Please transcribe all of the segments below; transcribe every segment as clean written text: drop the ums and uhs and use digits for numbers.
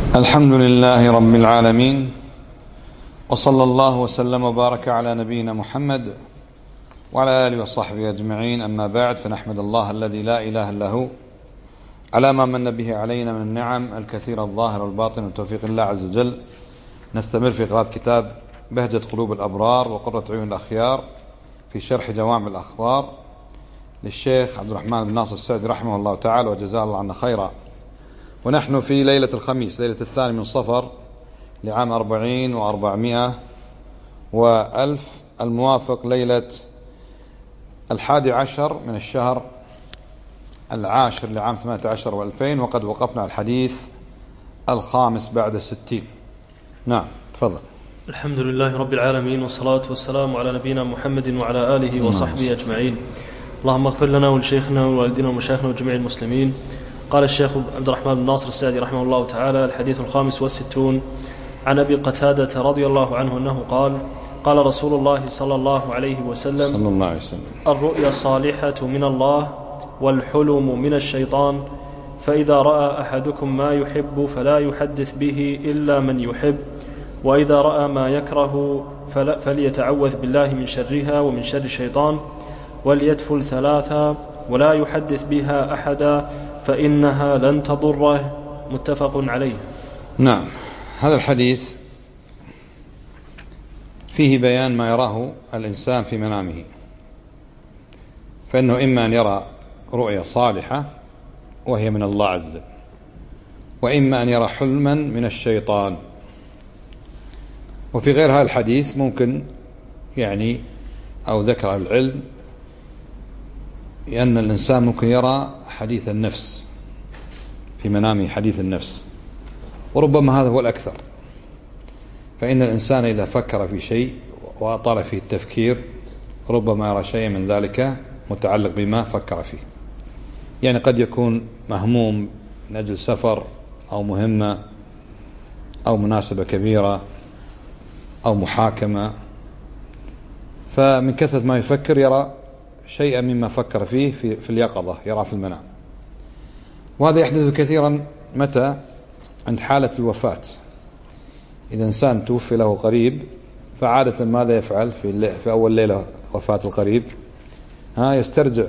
الحمد لله رب العالمين، وصلى الله وسلم وبارك على نبينا محمد وعلى آله وصحبه أجمعين. أما بعد، فنحمد الله الذي لا إله إلا هو على ما من به علينا من النعم الكثيرة الظاهرة والباطنة وتوفيق الله عز وجل. نستمر في قراءة كتاب بهجة قلوب الأبرار وقرة عيون الأخيار في شرح جوامع الأخبار للشيخ عبد الرحمن بن ناصر السعدي رحمه الله تعالى وجزاه الله عنا خيرا. ونحن في ليلة الخميس، ليلة 2 من صفر لعام 40 و400 وألف، الموافق ليلة 11 من الشهر 10 لعام 18 و2000، وقد وقفنا على الحديث 5 بعد 60. نعم، تفضل. الحمد لله رب العالمين، والصلاة والسلام على نبينا محمد وعلى آله وصحبه أجمعين. اللهم اغفر لنا ولشيخنا ووالدنا ومشايخنا وجميع المسلمين. قال الشيخ عبد الرحمن بن ناصر السعدي رحمه الله تعالى: الحديث 65 عن أبي قتادة رضي الله عنه أنه قال: قال رسول الله صلى الله عليه وسلم: الرؤيا الصالحة من الله والحلم من الشيطان، فإذا رأى أحدكم ما يحب فلا يحدث به إلا من يحب، وإذا رأى ما يكره فليتعوذ بالله من شرها ومن شر الشيطان، وليتفل 3 ولا يحدث بها أحدا فإنها لن تضره. متفق عليه. نعم، هذا الحديث فيه بيان ما يراه الإنسان في منامه، فإنه إما أن يرى رؤيا صالحة وهي من الله عز وجل، وإما أن يرى حلما من الشيطان. وفي غير هذا الحديث ممكن أو ذكر العلم أن الإنسان ممكن يرى حديث النفس في منامه، حديث النفس، وربما هذا هو الأكثر. فإن الإنسان إذا فكر في شيء وأطال فيه التفكير ربما يرى شيء من ذلك متعلق بما فكر فيه. قد يكون مهموم من أجل سفر أو مهمة أو مناسبة كبيرة أو محاكمة، فمن كثرة ما يفكر يرى شيئا مما فكر فيه في اليقظة، يرى في المنام. وهذا يحدث كثيرا متى؟ عند حالة الوفاة. إذا إنسان توفي له قريب، فعادة ماذا يفعل في أول ليلة وفاة القريب؟ يسترجع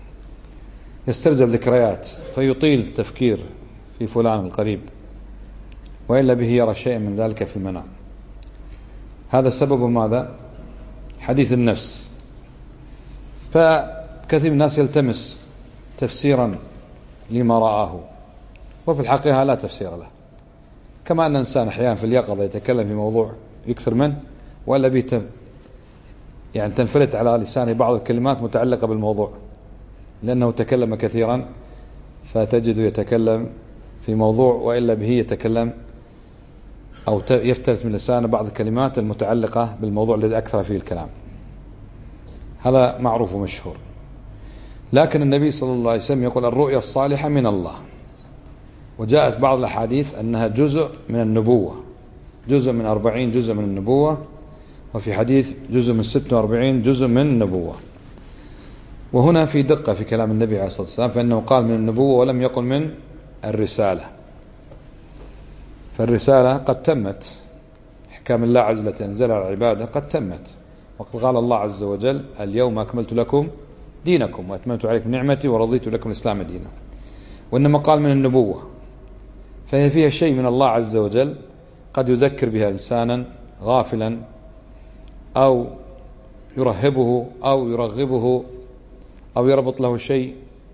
ذكريات، فيطيل التفكير في فلان القريب، وإلا به يرى شيئا من ذلك في المنام. هذا سبب ماذا؟ حديث النفس. فكثير من الناس يلتمس تفسيرا لما رآه، وفي الحقيقة لا تفسير له. كما أن الإنسان أحيانا في اليقظة يتكلم في موضوع يكثر منه، ولا تنفلت على لسانه بعض الكلمات متعلقة بالموضوع، لأنه تكلم كثيرا، فتجد يتكلم في موضوع وإلا به يتكلم أو يفترس من لسانه بعض الكلمات المتعلقة بالموضوع الذي أكثر فيه الكلام. هذا معروف ومشهور. لكن النبي صلى الله عليه وسلم يقول: الرؤيا الصالحة من الله. وجاءت بعض الأحاديث أنها جزء من النبوة، جزء من 40 جزء من النبوة، وفي حديث جزء من 46 جزء من النبوة. وهنا في دقة في كلام النبي عليه الصلاة والسلام، فإنه قال من النبوة ولم يقل من الرسالة. فالرسالة قد تمت، أحكام الله عز وجل التي أنزلها على العبادة قد تمت. وقد قال الله عز وجل: اليوم أكملت لكم دينكم وأتممت عليكم نعمتي ورضيت لكم الإسلام دينا. وإنما قال من النبوة، فهي فيها شيء من الله عز وجل قد يذكر بها إنسانا غافلا، أو يرهبه أو يرغبه، أو يربط له شيء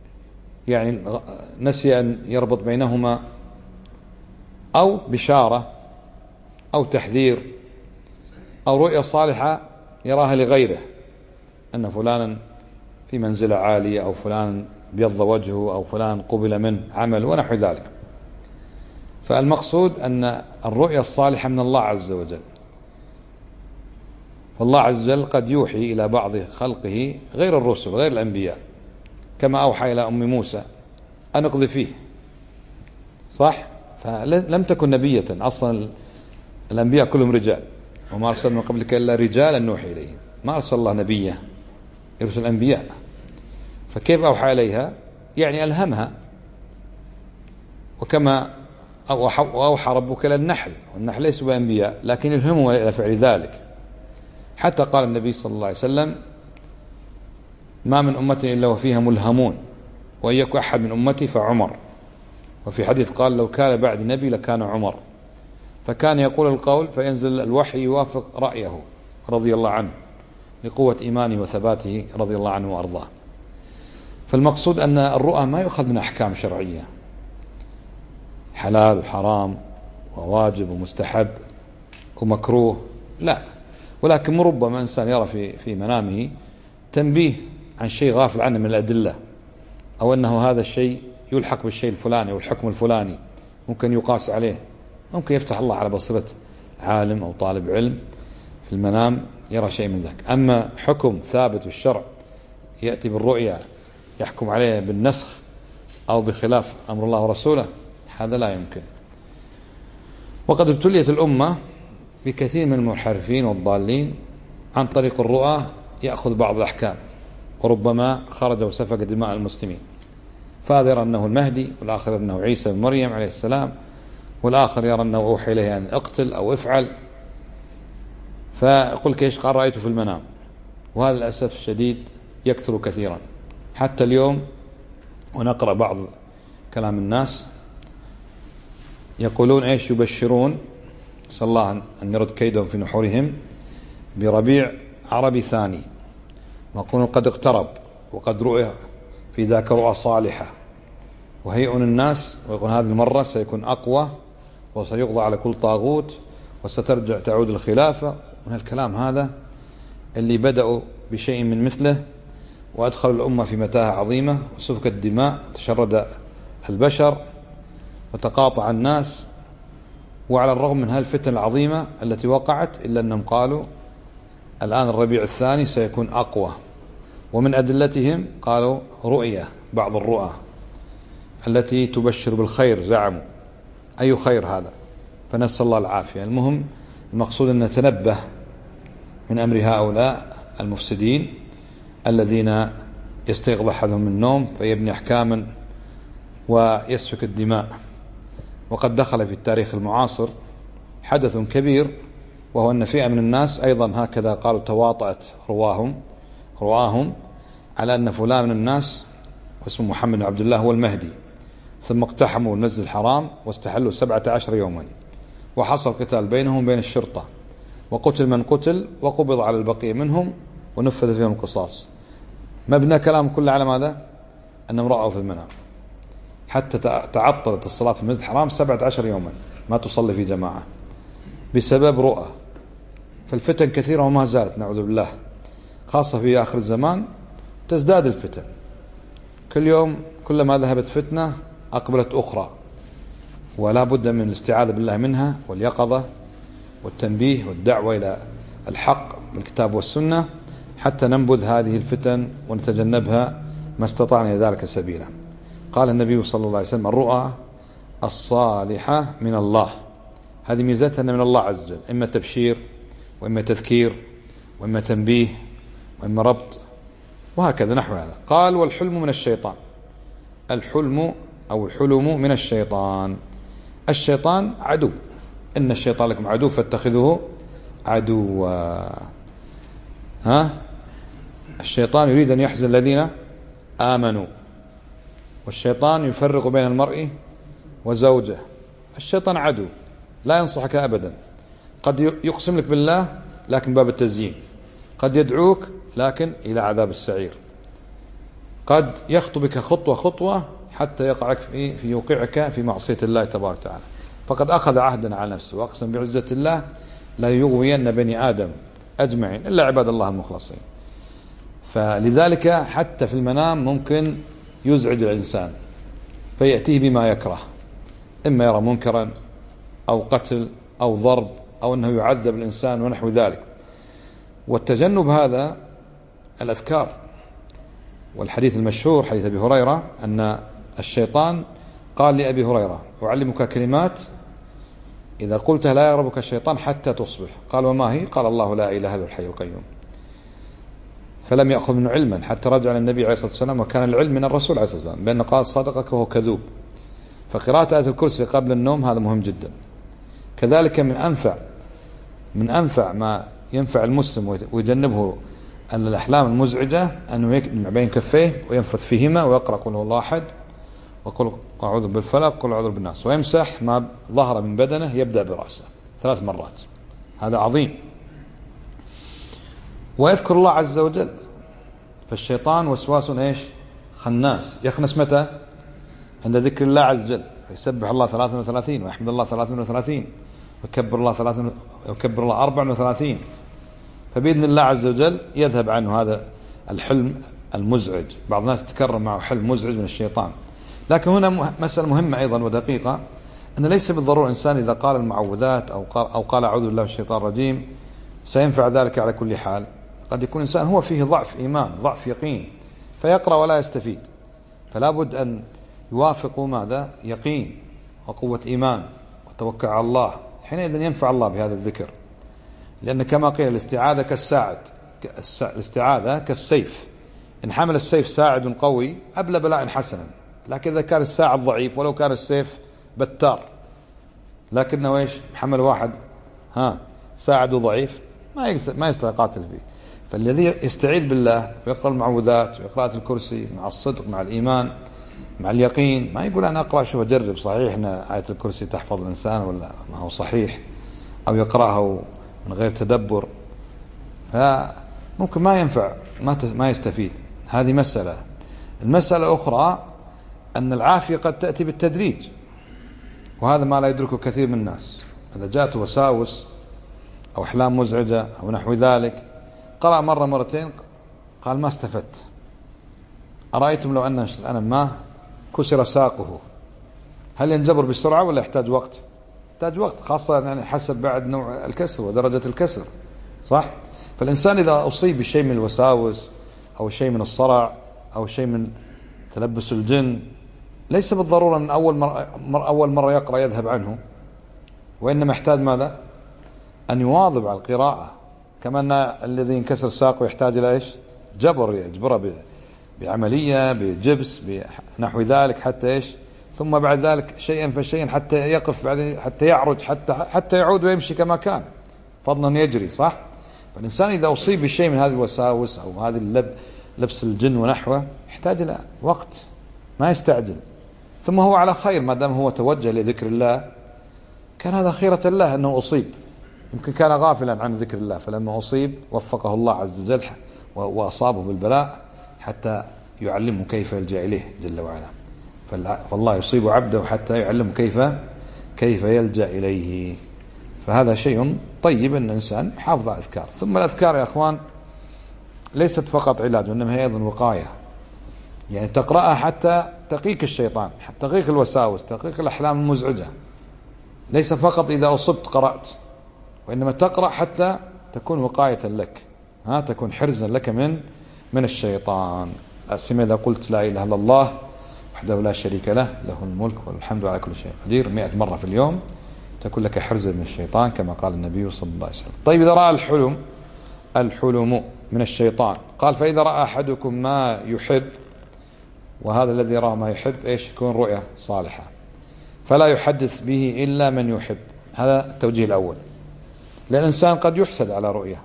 نسي أن يربط بينهما، أو بشارة أو تحذير، أو رؤية صالحة يراها لغيره، أن فلانا في منزلة عالية، أو فلان بيض وجهه، أو فلان قبل منه عمل ونحو ذلك. فالمقصود أن الرؤية الصالحة من الله عز وجل. فالله عز وجل قد يوحي إلى بعض خلقه غير الرسل، غير الأنبياء، كما أوحى إلى أم موسى أن اقذفيه، صح؟ فلم تكن نبية أصلا، الأنبياء كلهم رجال، وما أرسلنا من قبلك إلا رجالا نوحي إليهم. ما أرسل الله نبيا، يرسل أنبياء. فكيف أوحى إليها؟ ألهمها. وكما وأوحى ربك إلى النحل، والنحل ليسوا بأنبياء لكن يلهمهم إلى فعل ذلك. حتى قال النبي صلى الله عليه وسلم: ما من أمة إلا وفيها ملهمون، وإن يكن أحد من أمتي فعمر. وفي حديث قال: لو كان بعد نبي لكان عمر. فكان يقول القول فينزل الوحي يوافق رأيه رضي الله عنه لقوة إيمانه وثباته رضي الله عنه وأرضاه. فالمقصود أن الرؤى ما يؤخذ من أحكام شرعية حلال وحرام وواجب ومستحب ومكروه، لا، ولكن ربما إنسان يرى في منامه تنبيه عن شيء غافل عنه من الأدلة، أو أنه هذا الشيء يلحق بالشيء الفلاني والحكم الفلاني ممكن يقاس عليه. ممكن يفتح الله على بصيرة عالم أو طالب علم في المنام يرى شيء من ذلك. أما حكم ثابت بالشرع يأتي بالرؤيا يحكم عليه بالنسخ أو بخلاف أمر الله ورسوله، هذا لا يمكن. وقد ابتليت الأمة بكثير من المنحرفين والضالين عن طريق الرؤى يأخذ بعض الأحكام، وربما خرج وسفك دماء المسلمين. فهذا يرى أنه المهدي، والآخر أنه عيسى بن مريم عليه السلام، والآخر يرى أنه أوحي إليه أن اقتل أو افعل. فيقول كيش قال رأيته في المنام. وهذا للأسف الشديد يكثر كثيرا حتى اليوم. ونقرأ بعض كلام الناس يقولون ايش؟ يبشرون، نسأل الله أن يرد كيدهم في نحورهم، بربيع عربي ثاني، ويقولون قد اقترب وقد رؤي في ذاك رؤى صالحة، وهيئون الناس، ويقول هذه المرة سيكون أقوى وسيقضى على كل طاغوت وسترجع تعود الخلافة. من الكلام هذا اللي بدأوا بشيء من مثله وأدخلوا الأمة في متاهة عظيمة، وسفك الدماء، وتشرد البشر، وتقاطع الناس. وعلى الرغم من هالفتن العظيمة التي وقعت إلا أنهم قالوا الآن الربيع الثاني سيكون أقوى. ومن أدلتهم قالوا رؤية، بعض الرؤى التي تبشر بالخير زعموا. أي خير هذا؟ فنسأل الله العافية. المهم المقصود أن نتنبه من أمر هؤلاء المفسدين الذين يستيقظ أحدهم من النوم فيبني أحكاما ويسفك الدماء. وقد دخل في التاريخ المعاصر حدث كبير، وهو أن فئة من الناس أيضا هكذا قالوا تواطأت رواهم على أن فلان من الناس واسمه محمد بن عبد الله هو المهدي، ثم اقتحموا المسجد الحرام واستحلوا 17 يوما، وحصل قتال بينهم وبين الشرطة، وقتل من قتل، وقبض على البقية منهم ونفذ فيهم القصاص. مبنى كلام كله على ماذا؟ أنهم رأوا في المنام. حتى تعطلت الصلاة في المسجد الحرام 17 يوما، ما تصلي في جماعة بسبب رؤى. فالفتن كثيرة وما زالت نعوذ بالله، خاصة في آخر الزمان تزداد الفتن. كل يوم كلما ذهبت فتنة أقبلت أخرى، ولا بد من الاستعاذة بالله منها، واليقظة والتنبيه والدعوة إلى الحق بالكتاب والسنة حتى ننبذ هذه الفتن ونتجنبها ما استطعنا ذلك سبيلا. قال النبي صلى الله عليه وسلم: الرؤى الصالحة من الله. هذه ميزتها من الله عز وجل، إما تبشير وإما تذكير وإما تنبيه وإما ربط، وهكذا نحو هذا. قال: والحلم من الشيطان. الحلم أو الحلم من الشيطان. الشيطان عدو، إن الشيطان لكم عدو فاتخذوه عدوا. الشيطان يريد أن يحزن الذين آمنوا، والشيطان يفرق بين المرء وزوجه. الشيطان عدو لا ينصحك أبدا، قد يقسم لك بالله لكن باب التزيين، قد يدعوك لكن إلى عذاب السعير، قد يخطبك خطوة خطوة حتى يوقعك في معصية الله تبارك وتعالى. فقد أخذ عهدا على نفسه وأقسم بعزة الله لا يغوين بني آدم أجمعين إلا عباد الله المخلصين. فلذلك حتى في المنام ممكن يزعج الإنسان فيأتيه بما يكره، إما يرى منكرا أو قتل أو ضرب أو أنه يعذب الإنسان ونحو ذلك. والتجنب هذا الأذكار، والحديث المشهور حديث أبي هريرة أن الشيطان قال لأبي هريرة: أعلمك كلمات إذا قلتها لا يقربك الشيطان حتى تصبح. قال: وما هي؟ قال: الله لا إله إلا الحي القيوم. فلم يأخذ منه علما حتى رجع للنبي عليه الصلاة والسلام، وكان العلم من الرسول عليه الصلاة والسلام بأن قال صدقك وهو كذوب. فقراءة آية الكرسي قبل النوم هذا مهم جدا. كذلك من أنفع ما ينفع المسلم ويجنبه الأحلام المزعجة أنه يجمع بين كفيه وينفث فيهما ويقرأ قل هو الله أحد وقل أعوذ بالفلق وقل أعوذ بالناس، ويمسح ما ظهر من بدنه، يبدأ برأسه 3 مرات، هذا عظيم. ويذكر الله عز وجل، فالشيطان وسواس خناس. يخنس متى؟ عند ذكر الله عز وجل، فيسبح الله 33 ويحمد الله 33 ويكبر الله 34، فبإذن الله عز وجل يذهب عنه هذا الحلم المزعج. بعض الناس تكرر معه حلم مزعج من الشيطان. لكن هنا مسألة مهمة أيضا ودقيقة، أن ليس بالضرورة الإنسان إذا قال المعوذات أو قال أعوذ بالله من الشيطان الرجيم سينفع ذلك على كل حال. قد يكون الإنسان هو فيه ضعف إيمان، ضعف يقين، فيقرأ ولا يستفيد، فلا بد أن يوافقوا ماذا؟ يقين وقوة إيمان وتوكل على الله، حينئذ ينفع الله بهذا الذكر. لأن كما قيل الاستعاذة كالساعد، الاستعاذة كالسيف، إن حمل السيف ساعد قوي أبلى بلاء حسنا، لكن إذا كان الساعد ضعيف ولو كان السيف بتار لكنه حمل واحد ساعد ضعيف ما يستطيع قاتل فيه. فالذي يستعيذ بالله ويقرأ المعوذات ويقرأ الكرسي مع الصدق مع الإيمان مع اليقين، ما يقول أنا أقرأ شوف أجرب صحيح أن آية الكرسي تحفظ الإنسان ولا ما هو صحيح، أو يقرأها من غير تدبر، فممكن ما ينفع، ما يستفيد. هذه مسألة. المسألة الأخرى أن العافية قد تأتي بالتدريج، وهذا ما لا يدركه كثير من الناس. إذا جاءت وساوس أو أحلام مزعجة أو نحو ذلك، قرأ مرة مرتين قال ما استفدت. أرأيتم لو أن ما كسر ساقه، هل ينجبر بسرعة ولا يحتاج وقت؟ يحتاج وقت، خاصة يعني حسب بعد نوع الكسر ودرجة الكسر، صح؟ فالإنسان إذا أصيب بشيء من الوساوس أو شيء من الصرع أو شيء من تلبس الجن، ليس بالضرورة أن أول مرة يقرأ يذهب عنه، وإنما يحتاج ماذا؟ أن يواظب على القراءة. كما أن الذي ينكسر ساقه يحتاج إلى جبر، يجبره بعملية بجبس بنحو ذلك حتى ثم بعد ذلك شيئا فشيئا حتى يقف، بعدين حتى يعرج، حتى يعود ويمشي كما كان، فضلا يجري، صح؟ فالإنسان إذا أصيب بشيء من هذه الوساوس أو هذه لبس الجن ونحوه يحتاج إلى وقت، ما يستعجل. ثم هو على خير ما دام هو توجه لذكر الله، كان هذا خيرة الله أنه أصيب. يمكن كان غافلا عن ذكر الله، فلما أصيب وفقه الله عز وجل وأصابه بالبلاء حتى يعلمه كيف يلجأ إليه جل وعلا. فالله يصيب عبده حتى يعلمه كيف يلجأ إليه. فهذا شيء طيب أن الإنسان يحافظ على الأذكار. ثم الأذكار يا أخوان ليست فقط علاج، وإنما هي أيضا وقاية، يعني تقرأها حتى تقيك الشيطان، حتى تقيك الوساوس، تقيك الأحلام المزعجة. ليس فقط إذا أصبت قرأت، وإنما تقرأ حتى تكون وقاية لك، تكون حرزا لك من الشيطان. أسمع إذا قلت لا إله إلا الله وحده لا شريك له، له الملك والحمد على كل شيء قدير 100 مرة في اليوم، تكون لك حرزا من الشيطان كما قال النبي صلى الله عليه وسلم. طيب إذا رأى الحلم من الشيطان، قال فإذا رأى أحدكم ما يحب، وهذا الذي رأى ما يحب يكون رؤية صالحة، فلا يحدث به إلا من يحب. هذا التوجيه الأول، لأن الإنسان قد يحسد على رؤية.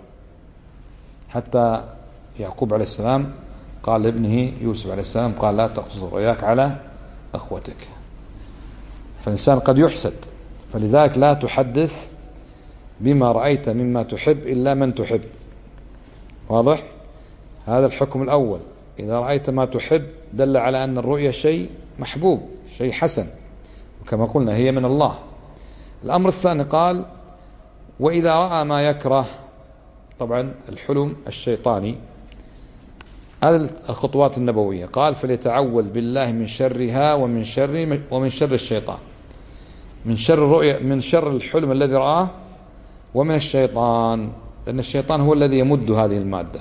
حتى يعقوب عليه السلام قال لابنه يوسف عليه السلام قال لا تقصص رؤياك على أخوتك. فالإنسان قد يحسد، فلذلك لا تحدث بما رأيت مما تحب إلا من تحب. واضح؟ هذا الحكم الأول. إذا رأيت ما تحب دل على أن الرؤية شيء محبوب، شيء حسن، وكما قلنا هي من الله. الأمر الثاني قال وإذا رأى ما يكره، طبعا الحلم الشيطاني، هذه الخطوات النبوية. قال فليتعوذ بالله من شرها ومن شر الشيطان، من شر الرؤية، من شر الحلم الذي رآه، ومن الشيطان، لأن الشيطان هو الذي يمد هذه المادة.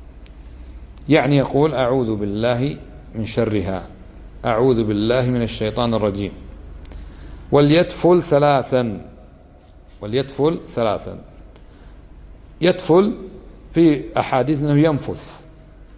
يعني يقول أعوذ بالله من شرها، أعوذ بالله من الشيطان الرجيم. وليتفل ثلاثا، يتفل في أحاديث أنه ينفث،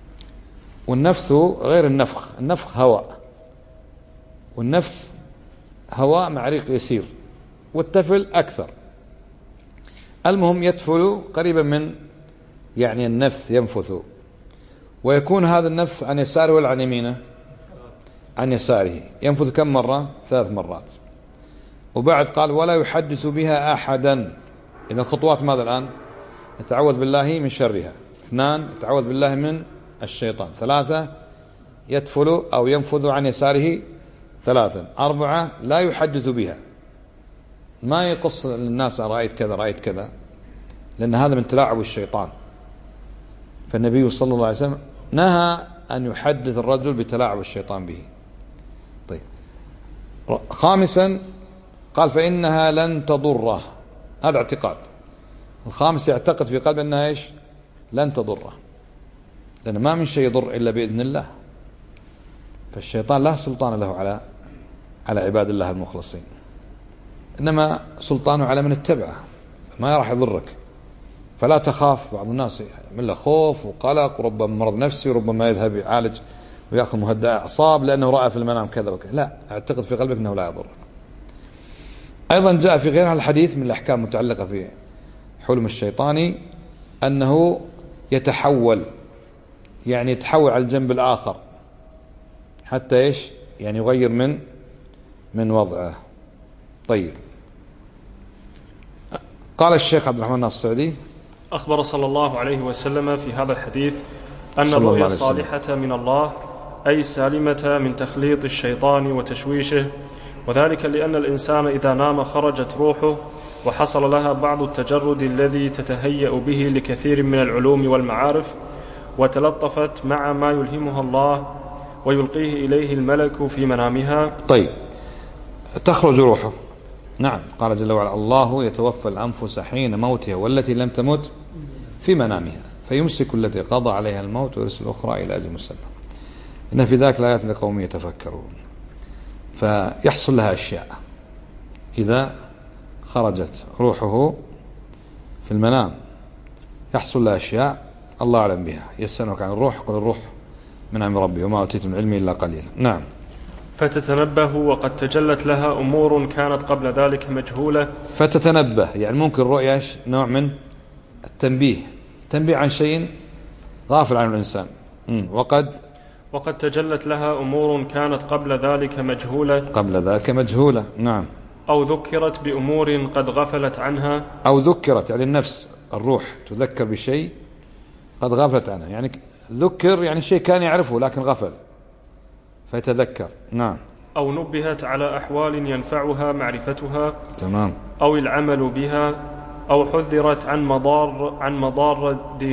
والنفث غير النفخ، النفخ هواء، والنفث هواء مع ريق يسير، والتفل أكثر. المهم يتفل قريبا من يعني النفث، ينفث، ويكون هذا النفث عن يساره ولا عن يمينه؟ عن يساره. ينفث كم مرة؟ 3 مرات. وبعد قال ولا يحدث بها أحدا. إذا الخطوات ماذا الآن؟ يتعوذ بالله من شرها. 2 يتعوذ بالله من الشيطان. 3 يتفل أو ينفذ عن يساره 3. 4 لا يحدث بها، ما يقص للناس رأيت كذا رأيت كذا، لأن هذا من تلاعب الشيطان. فالنبي صلى الله عليه وسلم نهى أن يحدث الرجل بتلاعب الشيطان به. طيب 5 قال فإنها لن تضره. هذا اعتقاد. 5 يعتقد في قلبه أنها إيش؟ لن تضره، لأن ما من شيء يضر إلا بإذن الله. فالشيطان لا سلطان له على عباد الله المخلصين، إنما سلطانه على من اتبعه، ما راح يضرك. فلا تخاف. بعض الناس من له خوف وقلق، وربما مرض نفسي، وربما يذهب يعالج ويأخذ مهدئ أعصاب لأنه رأى في المنام كذا وكذا. لا، اعتقد في قلبك أنه لا يضرك. أيضا جاء في غير الحديث من الأحكام المتعلقة في حلم الشيطاني أنه يتحول، يعني يتحول على الجنب الآخر حتى إيش؟ يعني يغير من وضعه. طيب قال الشيخ عبد الرحمن الناصر السعدي أخبر صلى الله عليه وسلم في هذا الحديث أن الرؤيا الصالحة من الله أي سالمة من تخليط الشيطان وتشويشه، وذلك لأن الإنسان إذا نام خرجت روحه وحصل لها بعض التجرد الذي تتهيأ به لكثير من العلوم والمعارف، وتلطفت مع ما يلهمها الله ويلقيه إليه الملك في منامها. طيب تخرج روحه. نعم، قال جل وعلا الله يتوفى الأنفس حين موتها والتي لم تمت في منامها فيمسك التي قضى عليها الموت ويرسل الأخرى إلى أجل مسمى. إن في ذاك الآيات لقوم يتفكرون. فيحصل لها أشياء إذا خرجت روحه في المنام، يحصل لها أشياء الله أعلم بها. يسألونك عن الروح قل الروح من أمر ربي وما أوتيتم من العلم إلا قليلا. نعم. فتتنبه وقد تجلت لها أمور كانت قبل ذلك مجهولة. فتتنبه يعني ممكن رؤية نوع من التنبيه، تنبيه عن شيء غافل عنه الإنسان. وقد تجلت لها أمور كانت قبل ذلك مجهولة. قبل ذلك مجهولة. نعم. أو ذكرت بأمور قد غفلت عنها. أو ذكرت يعني النفس الروح تذكر بشيء قد غفلت عنه، يعني ذكر يعني شيء كان يعرفه لكن غفل فيتذكر. نعم. أو نبهت على أحوال ينفعها معرفتها. تمام. أو العمل بها. أو حذرت عن مضار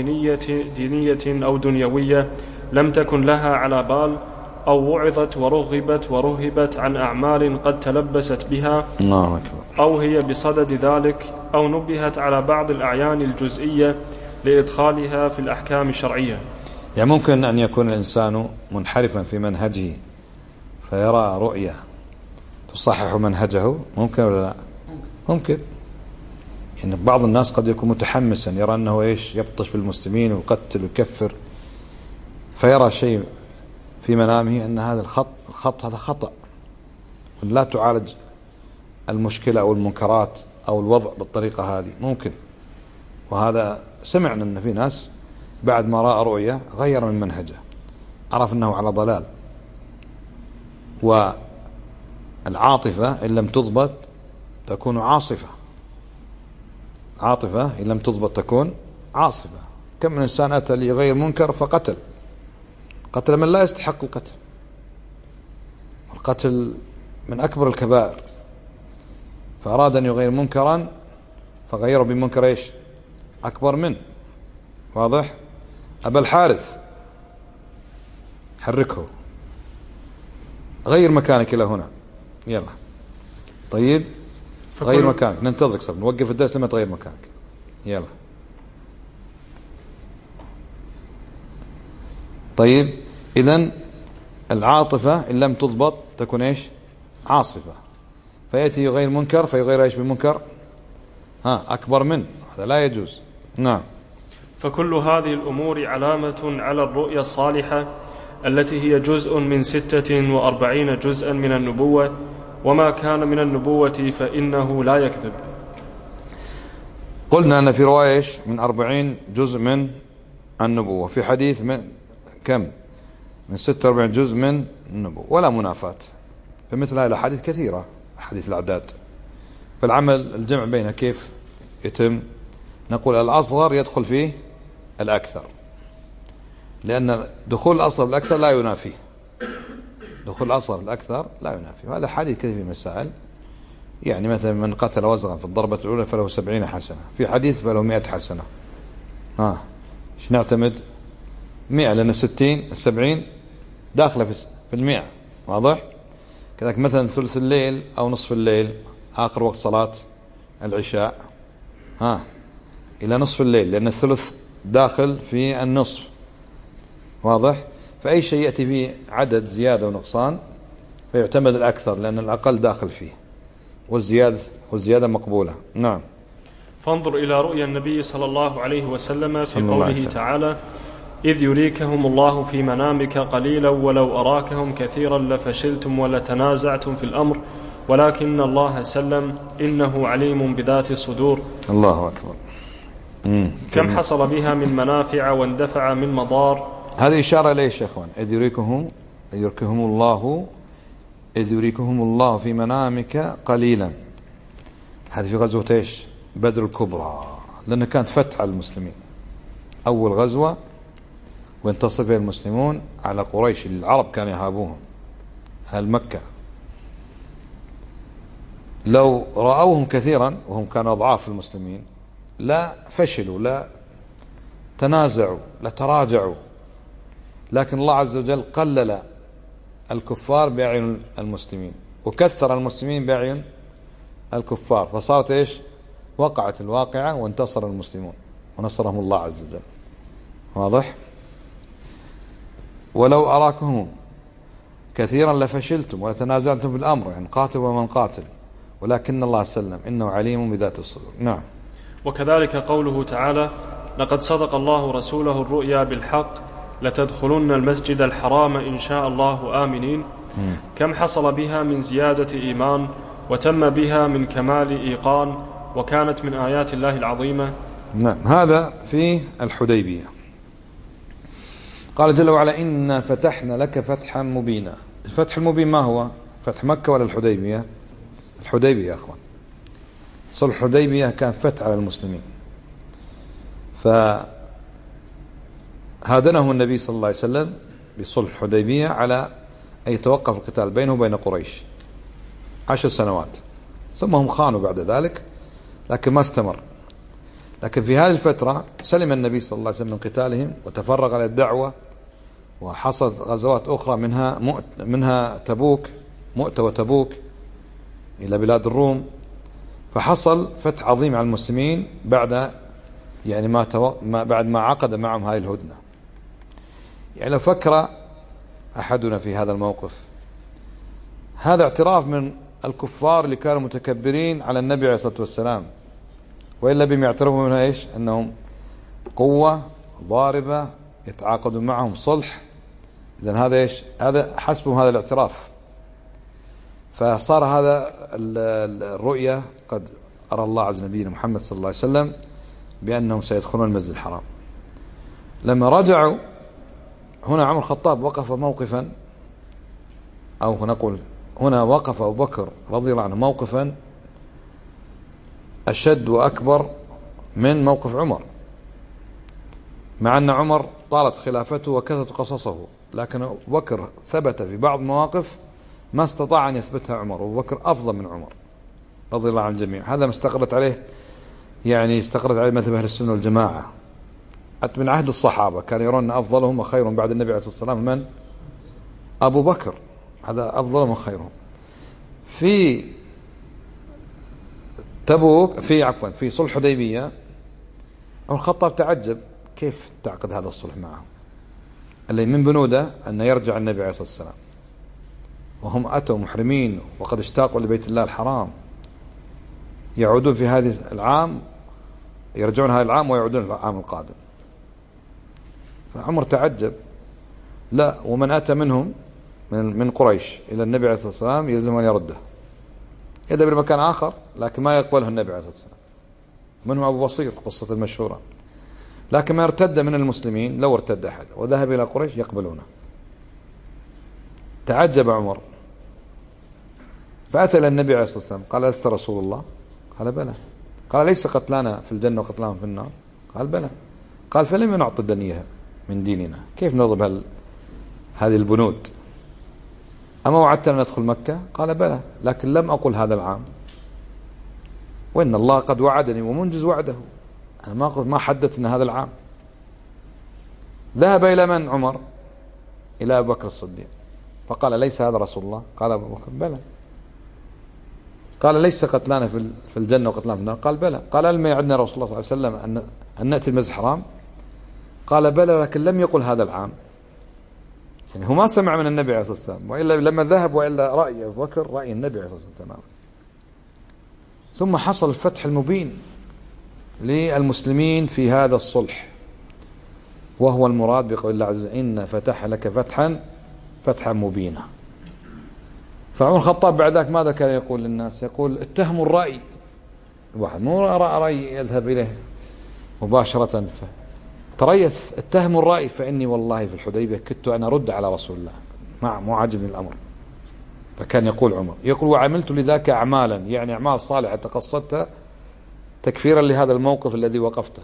دينية أو دنيوية لم تكن لها على بال. أو وعظت ورهبت عن أعمال قد تلبست بها. الله أكبر. أو هي بصدد ذلك. أو نبهت على بعض الأعيان الجزئية لإدخالها في الأحكام الشرعية. يعني ممكن أن يكون الإنسان منحرفا في منهجه فيرى رؤية تصحح منهجه، ممكن ولا لا؟ ممكن. يعني بعض الناس قد يكون متحمسا يرى أنه إيش يبطش بالمسلمين ويقتل ويكفر، فيرى شيء في منامه أن هذا الخط هذا خطأ، لا تعالج المشكلة أو المنكرات أو الوضع بالطريقة هذه. ممكن. وهذا سمعنا أن في ناس بعد ما رأى رؤية غير من منهجه، عرف أنه على ضلال. والعاطفة إن لم تضبط تكون عاصفة. عاطفة إن لم تضبط تكون عاصفة. كم من إنسان أتى ليغير منكر فقتل من لا يستحق القتل. القتل من أكبر الكبائر. فأراد أن يغير منكرا فغيره بمنكر إيش أكبر منه. واضح؟ أبا الحارث حركه، غير مكانك إلى هنا، يلا. طيب غير مكانك، ننتظرك صبر، نوقف الدرس لما تغير مكانك، يلا. طيب إذن العاطفة إن لم تضبط تكون إيش عاصفة، فيأتي يغير منكر فيغير إيش بمنكر أكبر منه، هذا لا يجوز. نعم. فكل هذه الأمور علامة على الرؤيا الصالحة التي هي جزء من 46 جزءا من النبوة، وما كان من النبوة فإنه لا يكذب. قلنا أن في رواية من 40 جزء من النبوة، في حديث من كم؟ من 46 جزء من النبوة، ولا منافاة. فمثل هذه الأحاديث كثيرة، حديث الأعداد. فالعمل الجمع بينها كيف يتم؟ نقول الأصغر يدخل فيه الأكثر، لأن دخول الأصغر بالأكثر لا ينافيه، دخول الأصغر بالأكثر لا ينافيه. وهذا حديث كثير في مسائل، يعني مثلا من قتل وزغا في الضربة الأولى فله 70 حسنة، في حديث فله 100 حسنة. ايش نعتمد؟ 100، لأن 70 داخلة في 100. واضح؟ كذلك مثلا ثلث الليل أو نصف الليل، آخر وقت صلاة العشاء إلى نصف الليل، لأن الثلث داخل في النصف. واضح؟ فأي شيء يأتي فيه عدد زيادة ونقصان فيعتمد الأكثر، لأن الأقل داخل فيه، والزيادة مقبولة. نعم. فانظر إلى رؤيا النبي صلى الله عليه وسلم في قوله تعالى: إذ يريكهم الله في منامك قليلا ولو أراكهم كثيرا لفشلتم ولتنازعتم في الأمر ولكن الله سلم إنه عليم بذات الصدور. الله أكبر. كم حصل بها من منافع واندفع من مضار. هذه إشارة إليه يا إخوان. إذ يريكهم الله في منامك قليلا. هذه في غزوة إيش؟ بدر الكبرى، لأنها كانت فتح على المسلمين، أول غزوة وانتصر فيها المسلمون على قريش. العرب كانوا يهابوهم، أهل مكة. لو رأوهم كثيرا وهم كانوا أضعاف المسلمين لا فشلوا، لا تنازعوا، لا تراجعوا، لكن الله عز وجل قلل الكفار بأعين المسلمين وكثر المسلمين بأعين الكفار، فصارت إيش؟ وقعت الواقعة وانتصر المسلمون ونصرهم الله عز وجل. واضح؟ ولو أراكهم كثيرا لفشلتم وتنازعتم في الأمر، يعني قاتل ومن قاتل، ولكن الله سلم إنه عليم بذات الصدور. نعم. وكذلك قوله تعالى: لقد صدق الله رسوله الرؤيا بالحق لتدخلن المسجد الحرام إن شاء الله آمنين. كم حصل بها من زيادة إيمان وتم بها من كمال إيقان، وكانت من آيات الله العظيمة. نعم. هذا في الحديبية. قال جل وعلا: إنا فتحنا لك فتحا مبينا. الفتح المبين ما هو؟ فتح مكة ولا الحديبية؟ الحديبية يا أخوان. صلح الحديبية كان فتح على المسلمين، فهادنه النبي صلى الله عليه وسلم بصلح الحديبية على أن يتوقف القتال بينه وبين قريش 10 سنوات، ثم هم خانوا بعد ذلك لكن ما استمر. لكن في هذه الفترة سلم النبي صلى الله عليه وسلم من قتالهم وتفرغ على الدعوة، وحصلت غزوات أخرى منها تبوك، مؤتة وتبوك إلى بلاد الروم. فحصل فتح عظيم على المسلمين بعد يعني بعد ما عقد معهم هذه الهدنة. يعني لو فكر أحدنا في هذا الموقف، هذا اعتراف من الكفار اللي كانوا متكبرين على النبي عليه الصلاة والسلام، وإلا بهم يعترفوا منها إيش؟ أنهم قوة ضاربة يتعاقدون معهم صلح. إذن هذا إيش؟ هذا حسبهم هذا الاعتراف. فصار هذا الرؤية قد أرى الله عز نبينا محمد صلى الله عليه وسلم بأنهم سيدخلون المسجد الحرام. لما رجعوا هنا عمر الخطاب وقف موقفا، أو نقول هنا وقف أبو بكر رضي الله عنه موقفا أشد وأكبر من موقف عمر، مع أن عمر طالت خلافته وكثرت قصصه، لكن أبو بكر ثبت في بعض المواقف ما استطاع أن يثبتها عمر، وأبو بكر أفضل من عمر رضي الله عن الجميع. هذا ما استقرت عليه، يعني استقرت عليه مذهب أهل السنة والجماعة. حتى من عهد الصحابة كانوا يرون أن أفضلهم وخيرهم بعد النبي عليه الصلاة والسلام من؟ أبو بكر، هذا أفضلهم وخيرهم. في تبوك في صلح حديبية عمر الخطاب تعجب كيف تعقد هذا الصلح معهم، اللي من بنوده أن يرجع النبي عليه الصلاة والسلام، وهم أتوا محرمين وقد اشتاقوا لبيت الله الحرام، يعودون في هذه العام، يرجعون هذا العام ويعودون العام القادم. فعمر تعجب، لا، ومن أتى منهم من قريش إلى النبي عليه الصلاة والسلام يلزم أن يرده، يذهب إلى مكان آخر لكن ما يقبله النبي عليه الصلاة والسلام. منهم أبو بصير قصة المشهورة. لكن ما ارتد من المسلمين لو ارتد أحد وذهب إلى قريش يقبلونه. تعجب عمر فأتى إلى النبي عليه الصلاة والسلام قال: لست رسول الله؟ قال: بلى. قال: ليس قتلانا في الجنة وقتلانا في النار؟ قال: بلى. قال: فلم نعطي الدنيا من ديننا؟ كيف نضرب هذه البنود؟ أما وعدتنا ندخل مكة؟ قال: بلى، لكن لم أقل هذا العام، وإن الله قد وعدني ومنجز وعده، أنا ما حدثنا هذا العام. ذهب إلى من عمر؟ إلى أبو بكر الصديق فقال: ليس هذا رسول الله؟ قال أبو بكر: بلى. قال: ليس قتلانا في الجنة وقتلانا في النار؟ قال: بلى. قال: هل ما يعدنا رسول الله صلى الله عليه وسلم أن نأتي المسجد الحرام؟ قال: بلى، لكن لم يقل هذا العام. يعني هو ما سمع من النبي عليه الصلاة والسلام، وإلا لما ذهب وإلا رأي أبو بكر رأي النبي عليه الصلاة والسلام تماما. ثم حصل الفتح المبين للمسلمين في هذا الصلح، وهو المراد بقول الله عز وجل: إن فتح لك فتحا مبينا. فعمر الخطاب بعد ذلك ماذا كان يقول للناس؟ يقول: اتهموا الرأي. واحد مو رأي يذهب إليه مباشرة تريث، اتهموا الرأي، فإني والله في الحديبية كدت أن أرد على رسول الله مو عاجبني الأمر. فكان يقول عمر، يقول: وعملت لذاك أعمالا، يعني أعمال صالحة تقصدتها تكفيرا لهذا الموقف الذي وقفته.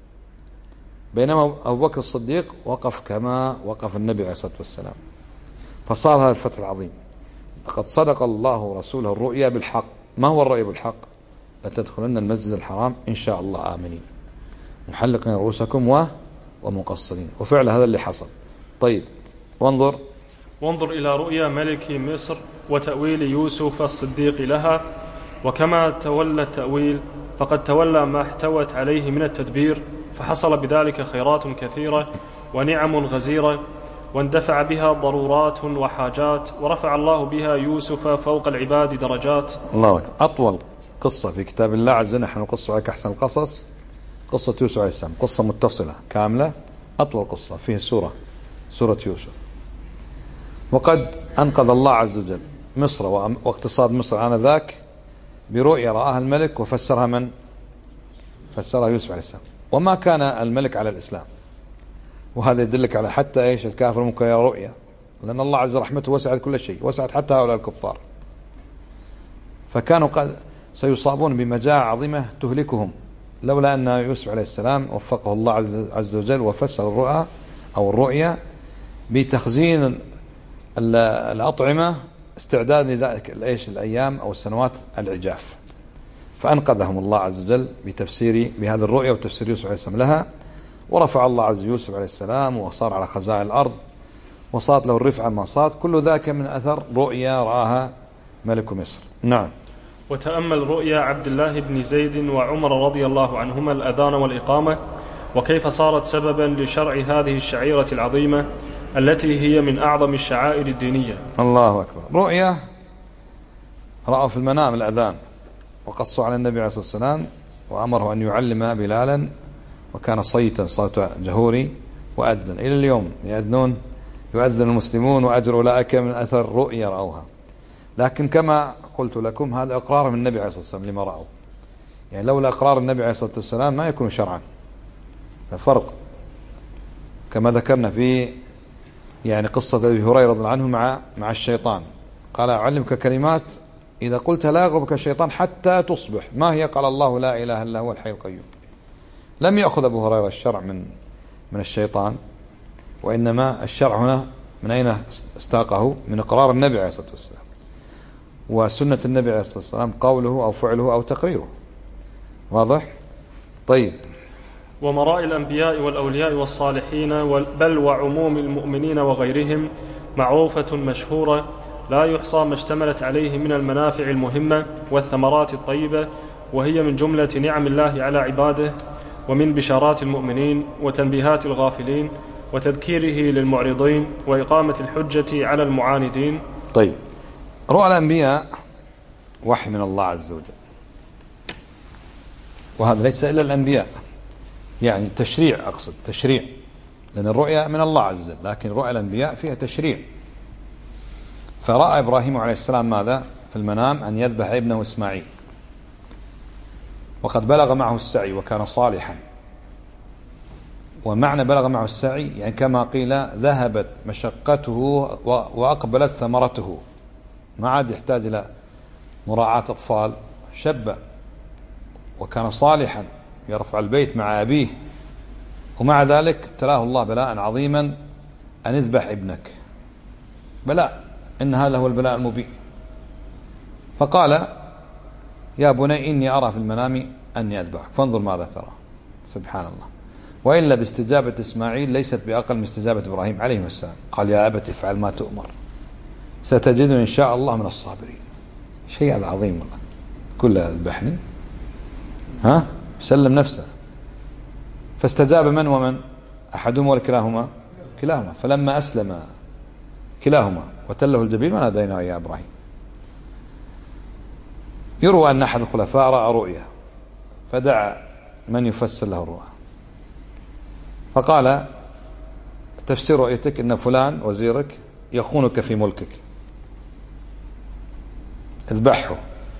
بينما أبو بكر الصديق وقف كما وقف النبي عليه الصلاة والسلام. فصار هذا الفتح العظيم. لقد صدق الله ورسوله الرؤيا بالحق. ما هو الرؤيا بالحق؟ لتدخلن المسجد الحرام إن شاء الله آمنين محلقين رؤوسكم ومقصرين. وفعلا هذا اللي حصل. طيب، وانظر إلى رؤيا ملك مصر وتأويل يوسف الصديق لها. وكما تولى التأويل فقد تولى ما احتوت عليه من التدبير، فحصل بذلك خيرات كثيرة ونعم غزيرة، واندفع بها ضرورات وحاجات، ورفع الله بها يوسف فوق العباد درجات. الله أكبر. أطول قصة في كتاب الله عز وجل نحن نقص عليك أحسن القصص قصة يوسف عليه السلام، قصة متصلة كاملة، أطول قصة فيه سورة يوسف. وقد أنقذ الله عز وجل مصر واقتصاد مصر آنذاك برؤيا رآها الملك وفسرها من؟ فسرها يوسف عليه السلام. وما كان الملك على الإسلام، وهذا يدلك على حتى إيش الكافر ممكن يرى رؤيا، لأن الله عز وجل رحمته وسعت كل شيء، وسعت حتى هؤلاء الكفار. فكانوا قد سيصابون بمجاعة عظيمة تهلكهم، لولا أن يوسف عليه السلام وفقه الله عز وجل وفسر الرؤيا بتخزين الأطعمة استعداد لذلك الأيام أو السنوات العجاف. فأنقذهم الله عز وجل بهذه الرؤيا وتفسير يوسف عليه السلام لها، ورفع الله عز وجل يوسف عليه السلام وصار على خزائن الأرض وصارت له الرفعة ما صارت. كل ذاك من أثر رؤيا رآها ملك مصر. نعم. وتأمل رؤيا عبد الله بن زيد وعمر رضي الله عنهما الأذان والإقامة، وكيف صارت سببا لشرع هذه الشعيرة العظيمة التي هي من أعظم الشعائر الدينية. الله أكبر. رؤيا رأوا في المنام الأذان، وقصوا على النبي عليه الصلاة والسلام وأمره أن يعلم بلالا، وكان صيتا صوت جهوري، وأذن. إلى اليوم يؤذن المسلمون، وأجر أولئك من أثر رؤيا رأوها. لكن كما قلت لكم هذا إقرار من النبي عليه الصلاة والسلام لما رأوا، يعني لولا إقرار النبي عليه الصلاة والسلام ما يكون شرعا. ففرق كما ذكرنا في يعني قصة أبي هريرة رضي الله عنه مع الشيطان، قال: أعلمك كلمات إذا قلت لا يغربك الشيطان حتى تصبح. ما هي؟ قال: الله لا إله إلا هو الحي القيوم. لم يأخذ أبو هريرة الشرع من الشيطان، وإنما الشرع هنا من أين استاقه؟ من إقرار النبي عليه الصلاة والسلام، وسنة النبي عليه الصلاة والسلام قوله أو فعله أو تقريره. واضح؟ طيب. ومراء الأنبياء والأولياء والصالحين بل وعموم المؤمنين وغيرهم معروفة مشهورة لا يحصى ما اشتملت عليه من المنافع المهمة والثمرات الطيبة، وهي من جملة نعم الله على عباده، ومن بشارات المؤمنين وتنبيهات الغافلين وتذكيره للمعرضين وإقامة الحجة على المعاندين. طيب، رؤى الأنبياء وحي من الله عز وجل، وهذا ليس إلا الأنبياء، يعني تشريع، أقصد تشريع، لأن الرؤيا من الله عز وجل، لكن رؤى الأنبياء فيها تشريع. فرأى إبراهيم عليه السلام ماذا؟ في المنام أن يذبح ابنه إسماعيل، وقد بلغ معه السعي وكان صالحا. ومعنى بلغ معه السعي يعني كما قيل ذهبت مشقته وأقبلت ثمرته، ما عاد يحتاج إلى مراعاة أطفال، شب وكان صالحا يرفع البيت مع أبيه، ومع ذلك ابتلاه الله بلاء عظيما أن يذبح ابنك، بلاء، إن هذا هو البلاء المبين. فقال يا بني إني أرى في المنام أني أذبحك فانظر ماذا ترى. سبحان الله. وإلا باستجابة إسماعيل ليست بأقل من استجابة إبراهيم عليه السلام. قال يا أبت افعل ما تؤمر ستجدني إن شاء الله من الصابرين. شيء هذا عظيم والله، كله ذبحني، سلم نفسه. فاستجاب من ومن؟ أحدهما ولا كلاهما؟ كلاهما. فلما أسلم كلاهما وتله الجبين وناديناه يا إبراهيم. يروى أن أحد الخلفاء رأى رؤيا فدعا من يفسر له الرؤى، فقال تفسير رؤيتك أن فلان وزيرك يخونك في ملكك، اذبحه.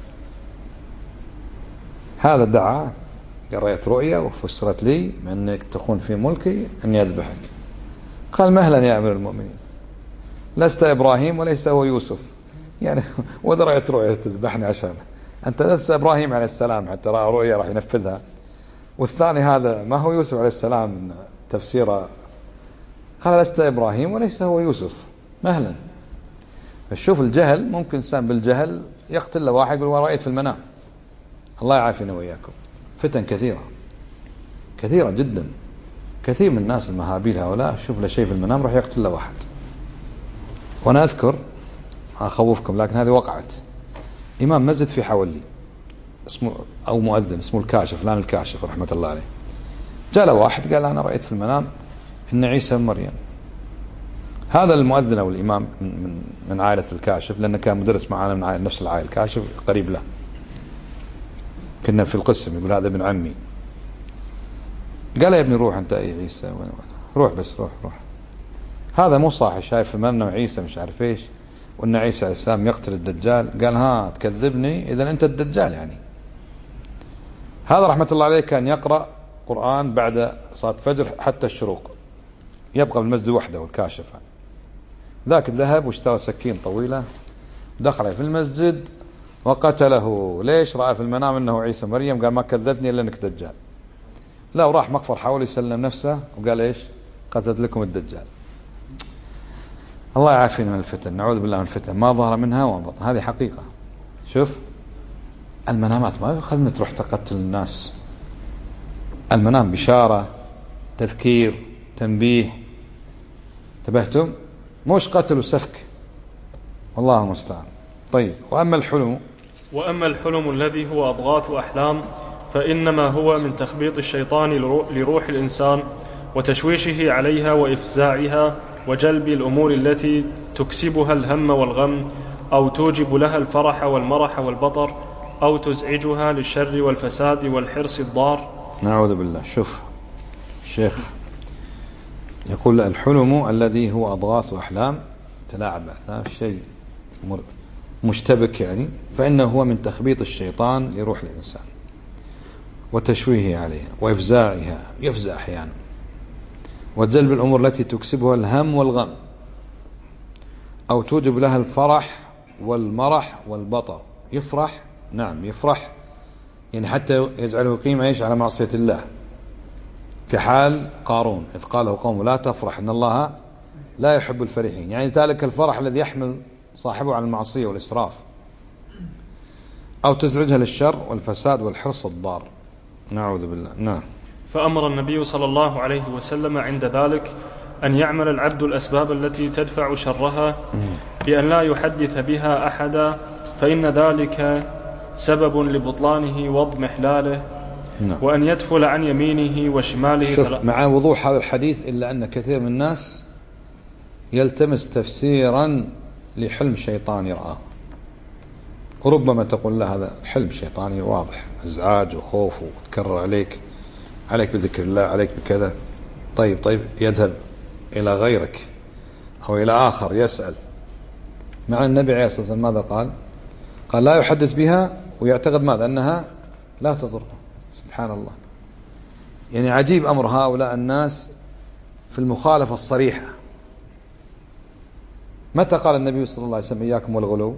هذا دعا، قرأت رؤيا وفسرت لي من أنك تخون في ملكي أني أذبحك. قال مهلا يا أمير المؤمنين، لست إبراهيم وليس هو يوسف، يعني وإذا رأيت رؤيا تذبحني عشان أنت لست إبراهيم عليه السلام حتى رأى رؤيا راح ينفذها، والثاني هذا ما هو يوسف عليه السلام تفسيره. قال لست إبراهيم وليس هو يوسف، مهلا. فشوف الجهل، ممكن إنسان بالجهل يقتل له واحد يقول رأيت في المنام. الله يعافينا وإياكم. فتن كثيرة كثيرة جدا. كثير من الناس المهابيل هؤلاء شوف له شيء في المنام راح يقتل له واحد. وأنا أذكر، أخوفكم لكن هذه وقعت، إمام مسجد في حولي اسمه أو مؤذن اسمه الكاشف، فلان الكاشف رحمة الله عليه، جاء له واحد قال أنا رأيت في المنام إن عيسى بن مريم. هذا المؤذن أو الإمام من عائلة الكاشف، لأنه كان مدرس معنا من عائلة نفس العائلة الكاشف قريب له، كنا في القسم، يقول هذا ابن عمي. قال يا ابني روح أنت أي عيسى، روح بس روح. هذا مو صاحي، شايف في منه عيسى مش عارف إيش، وأن عيسى عليه السلام يقتل الدجال. قال ها تكذبني إذا أنت الدجال يعني. هذا رحمة الله عليه كان يقرأ قرآن بعد صلاة الفجر حتى الشروق، يبقى في المسجد وحده والكاشف. ذاك ذهب واشترى سكين طويلة، دخل في المسجد وقتله. ليش؟ رأى في المنام أنه عيسى مريم، قال ما كذبني إلا أنك دجال. لا، وراح مقفر حاول يسلم نفسه وقال إيش؟ قتلت لكم الدجال. الله يعافينا من الفتن، نعوذ بالله من الفتن ما ظهر منها وما بطن. هذه حقيقة. شوف المنامات ما يخلنا تروح تقتل الناس. المنام بشارة، تذكير، تنبيه، انتبهتم؟ مش قتل وسفك، والله المستعان. طيب، وأما الحلم الذي هو أضغاث أحلام فإنما هو من تخبيط الشيطان لروح الإنسان وتشويشه عليها وإفزاعها وجلب الأمور التي تكسبها الهم والغم، أو توجب لها الفرح والمرح والبطر، أو تزعجها للشر والفساد والحرص الضار. نعوذ بالله. شوف الشيخ يقول الحلم الذي هو أضغاث أحلام، تلاعب أحلام، شيء مشتبك يعني، فإنه هو من تخبيط الشيطان لروح الإنسان وتشويهه عليها وإفزاعها، يفزع أحيانا، وجلب الأمور التي تكسبها الهم والغم، أو توجب لها الفرح والمرح والبطر. يفرح، نعم يفرح يعني حتى يجعله يقيم عيش على معصية الله، كحال قارون إذ قاله قوم لا تفرح إن الله لا يحب الفرحين، يعني ذلك الفرح الذي يحمل صاحبه على المعصية والإسراف. أو تزعجها للشر والفساد والحرص الضار. نعوذ بالله. نعم. فأمر النبي صلى الله عليه وسلم عند ذلك أن يعمل العبد الأسباب التي تدفع شرها بأن لا يحدث بها أحدا، فإن ذلك سبب لبطلانه واضمحلاله، وأن يدفل عن يمينه وشماله. شوف مع وضوح هذا الحديث إلا أن كثير من الناس يلتمس تفسيرا لحلم شيطاني رآه، وربما تقول له هذا حلم شيطاني واضح، ازعاج وخوف وتكرر عليك بذكر الله، عليك بكذا. طيب يذهب إلى غيرك أو إلى آخر يسأل. مع النبي عليه الصلاة والسلام ماذا قال؟ قال لا يحدث بها ويعتقد ماذا؟ أنها لا تضره. سبحان الله. يعني عجيب أمر هؤلاء الناس في المخالفة الصريحة. متى قال النبي صلى الله عليه وسلم إياكم والغلو؟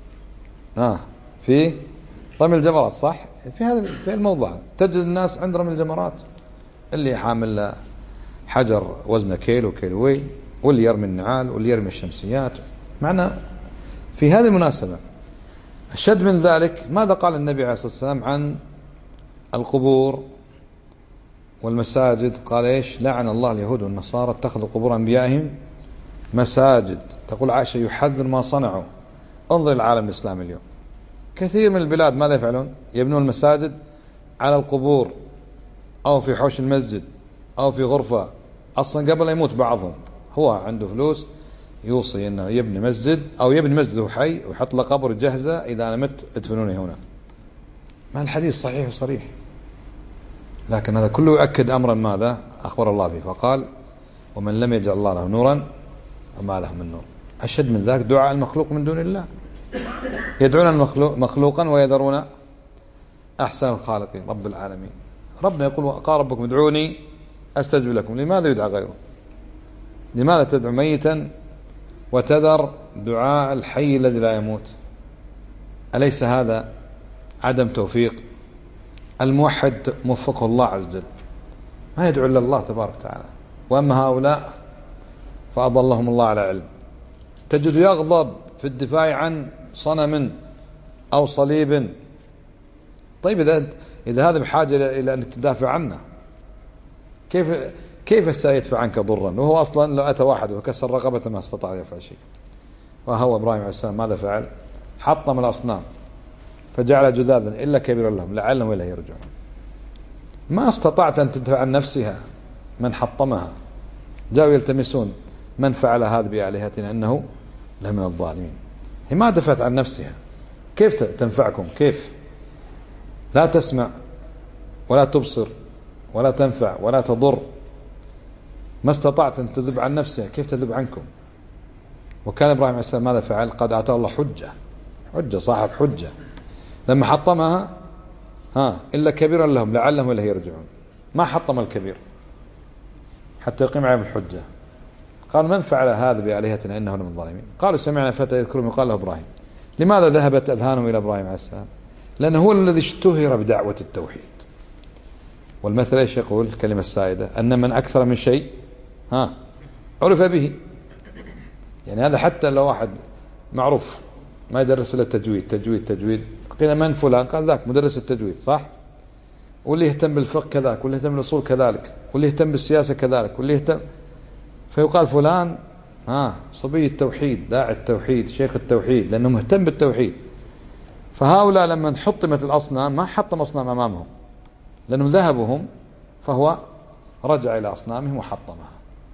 في رمي الجمرات، صح؟ في الموضع تجد الناس عند رمي الجمرات اللي حامل حجر وزنه كيلو كيلوين، واللي يرمي النعال، واللي يرمي الشمسيات. معنا في هذه المناسبة أشد من ذلك ماذا قال النبي عليه الصلاة والسلام عن القبور والمساجد؟ قال إيش؟ لعن الله اليهود والنصارى اتخذوا قبور أنبيائهم مساجد. تقول عائشة يحذر ما صنعوا. انظر العالم الإسلامي اليوم، كثير من البلاد ماذا يفعلون؟ يبنون المساجد على القبور، أو في حوش المسجد، أو في غرفة. أصلا قبل يموت بعضهم هو عنده فلوس يوصي أنه يبني مسجد، أو يبني مسجد وهو حي ويحط له قبر جهزة، إذا أنا مت ادفنوني هنا. ما الحديث صحيح وصريح، لكن هذا كله يؤكد أمرا ماذا أخبر الله به، فقال ومن لم يجعل الله له نورا وما له من نور. أشد من ذلك دعاء المخلوق من دون الله، يدعون مخلوقا ويذرون أحسن الخالقين رب العالمين. ربنا يقول قال ربكم ادعوني أستجب لكم. لماذا يدعى غيره؟ لماذا تدعو ميتا وتذر دعاء الحي الذي لا يموت؟ أليس هذا عدم توفيق؟ الموحد موفقه الله عز وجل، ما يدعو إلا الله تبارك وتعالى. وأما هؤلاء فأضلهم الله على علم. تجد يغضب في الدفاع عن صنم أو صليب. طيب إذا هذا بحاجة إلى أنك تدافع عنه، كيف سيدفع عنك ضرا وهو أصلا لو أتى واحد وكسر رقبته ما استطاع يفعل شيء؟ وهو إبراهيم عليه السلام ماذا فعل؟ حطم الأصنام فجعل جذاذا إلا كبيرا لهم لعلهم إليه يرجعون. ما استطعت أن تدفع عن نفسها، من حطمها. جاءوا يلتمسون من فعل هذا بآلهتنا إنه لمن الظالمين. هي ما دفعت عن نفسها، كيف تنفعكم؟ كيف؟ لا تسمع ولا تبصر ولا تنفع ولا تضر. ما استطعت أن تذب عن نفسها، كيف تذب عنكم؟ وكان إبراهيم عليه السلام ماذا فعل؟ قد آتاه الله حجة صاحب حجة. لما حطمها إلا كبيرا لهم لعلهم إليه يرجعون. ما حطم الكبير حتى يقيم عليهم الحجة. قال من فعل هذا بآلهتنا إنه لمن الظالمين. قالوا سمعنا فتى يذكرهم يقال له إبراهيم. لماذا ذهبت أذهانهم إلى إبراهيم عليه السلام؟ لأنه هو الذي اشتهر بدعوة التوحيد. والمثل ايش يقول؟ الكلمة السائدة أن من أكثر من شيء عرف به. يعني هذا حتى لو واحد معروف ما يدرس إلا تجويد قيل من فلان؟ قال ذاك مدرس التجويد، صح؟ واللي يهتم بالفقه كذاك، واللي يهتم بالأصول كذلك، واللي يهتم بالسياسة كذلك، واللي يهتم، فيقال فلان صبي التوحيد، داعي التوحيد، شيخ التوحيد، لأنه مهتم بالتوحيد. فهؤلاء لما حطمت الأصنام ما حطم أصنام أمامهم، لأنهم ذهبهم، فهو رجع إلى أصنامهم وحطمها.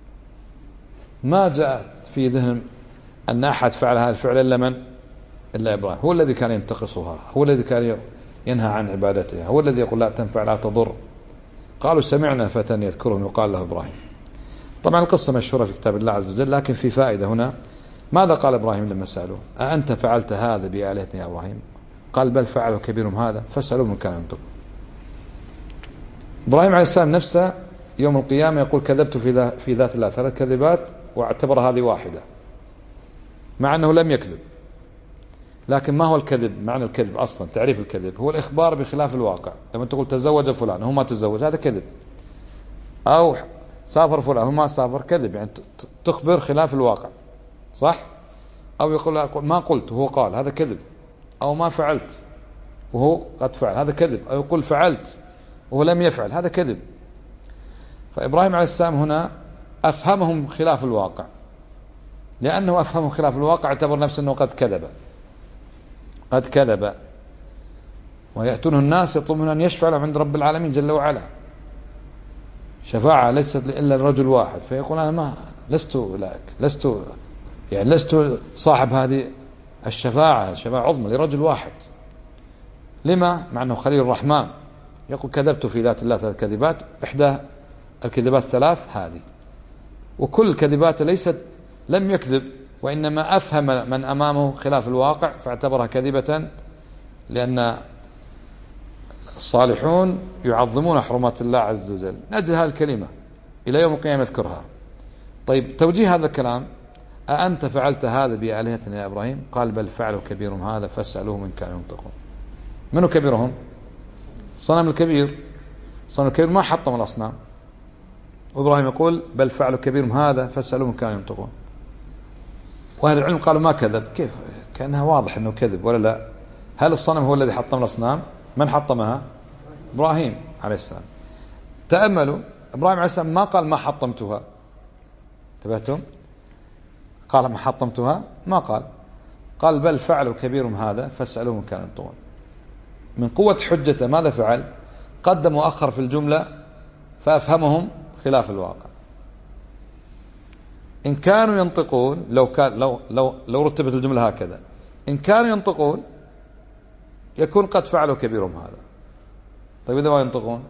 ما جاءت في ذهن أن أحد فعل هذا الفعل إلا من؟ إلا إبراهيم. هو الذي كان ينتقصها، هو الذي كان ينهى عن عبادتها، هو الذي يقول لا تنفع لا تضر. قالوا سمعنا فتى يذكرهم يقال له إبراهيم. طبعا القصة مشهورة في كتاب الله عز وجل، لكن في فائدة هنا. ماذا قال إبراهيم لما سألوه؟ أأنت فعلت هذا بآلهتنا يا إبراهيم؟ قال بل فعله كبيرهم هذا فاسألوه من كان ينطق. إبراهيم عليه السلام نفسه يوم القيامة يقول كذبت في ذات الله 3 كذبات واعتبر هذه واحدة، مع أنه لم يكذب. لكن ما هو الكذب؟ معنى الكذب أصلا تعريف الكذب هو الإخبار بخلاف الواقع. لما تقول تزوج فلان هو ما تزوج، هذا كذب. أو سافر فلان هو ما سافر، كذب، يعني تخبر خلاف الواقع، صح؟ أو يقول ما قلت وهو قال، هذا كذب. أو ما فعلت وهو قد فعل، هذا كذب. أو يقول فعلت وهو لم يفعل، هذا كذب. فإبراهيم عليه السلام هنا أفهمهم خلاف الواقع، لأنه أفهمهم خلاف الواقع اعتبر نفسه أنه قد كذب. ويأتونه الناس يطلبون أن يشفع لهم عند رب العالمين جل وعلا، شفاعة ليست إلا الرجل واحد، فيقول أنا ما لست صاحب هذه الشفاعة، شفاعة عظمى لرجل واحد. لما؟ مع أنه خليل الرحمن. يقول كذبت في ذات الله 3 كذبات، إحدى الكذبات 3 هذه، وكل الكذبات لم يكذب، وإنما أفهم من أمامه خلاف الواقع فاعتبرها كذبة لأن الصالحون يعظمون حرمات الله عز وجل نجد هذه الكلمة إلى يوم القيامة يذكرها. طيب توجيه هذا الكلام: أأنت فعلت هذا بآلهتنا يا إبراهيم؟ قال بل فعلوا كبيرهم هذا فاسألوهم إن كانوا ينطقون. منو كبيرهم؟ صنم الكبير. صنم الكبير ما حطم الأصنام، وإبراهيم يقول بل فعلوا كبيرهم هذا فاسألوهم إن كانوا ينطقون. وأهل العلم قالوا ما كذب. كيف؟ كأنها واضح أنه كذب ولا لا؟ هل الصنم هو الذي حطم الأصنام؟ من حطمها؟ إبراهيم عليه السلام. تأملوا، إبراهيم عليه السلام ما قال ما حطمتها. انتبهتم؟ قال ما حطمتها؟ ما قال بل فعلوا كبيرهم هذا فاسألوهم كانوا ينطقون. من قوة حجته ماذا فعل؟ قدم وأخر في الجملة فأفهمهم خلاف الواقع. إن كانوا ينطقون، لو رتبت الجملة هكذا: إن كانوا ينطقون يكون قد فعلوا كبيرهم هذا. طيب إذا ما ينطقون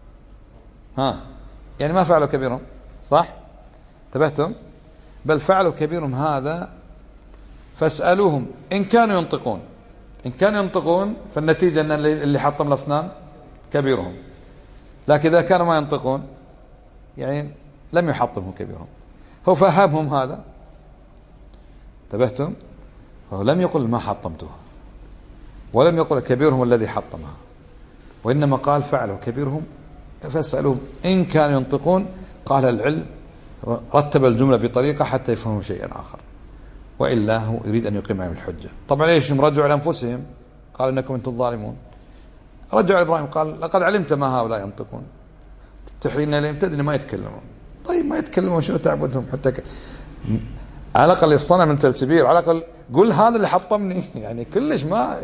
يعني ما فعلوا كبيرهم، صح؟ انتبهتم؟ بل فعلوا كبيرهم هذا فاسألوهم إن كانوا ينطقون. إن كانوا ينطقون فالنتيجة أن اللي حطم الأصنام كبيرهم، لكن إذا كانوا ما ينطقون يعني لم يحطمهم كبيرهم. هو فهمهم هذا. انتبهتم؟ فهو لم يقل ما حطمتها، ولم يقل كبيرهم الذي حطمها، وإنما قال فعلوا كبيرهم فاسألوهم إن كانوا ينطقون. قال العلم رتب الجملة بطريقة حتى يفهموا شيئا آخر، وإلا هو يريد أن يقيم عليهم الحجة. طبعا ليش؟ رجعوا إلى أنفسهم، قال إنكم أنتم الظالمون. رجعوا إبراهيم قال لقد علمت ما هؤلاء ينطقون، تحين إليهم تدري ما يتكلمون. طيب ما يتكلمون شنو تعبدهم؟ حتى على الأقل الصنم أنت الكبير، على الأقل قل هذا اللي حطمني. يعني كلش ما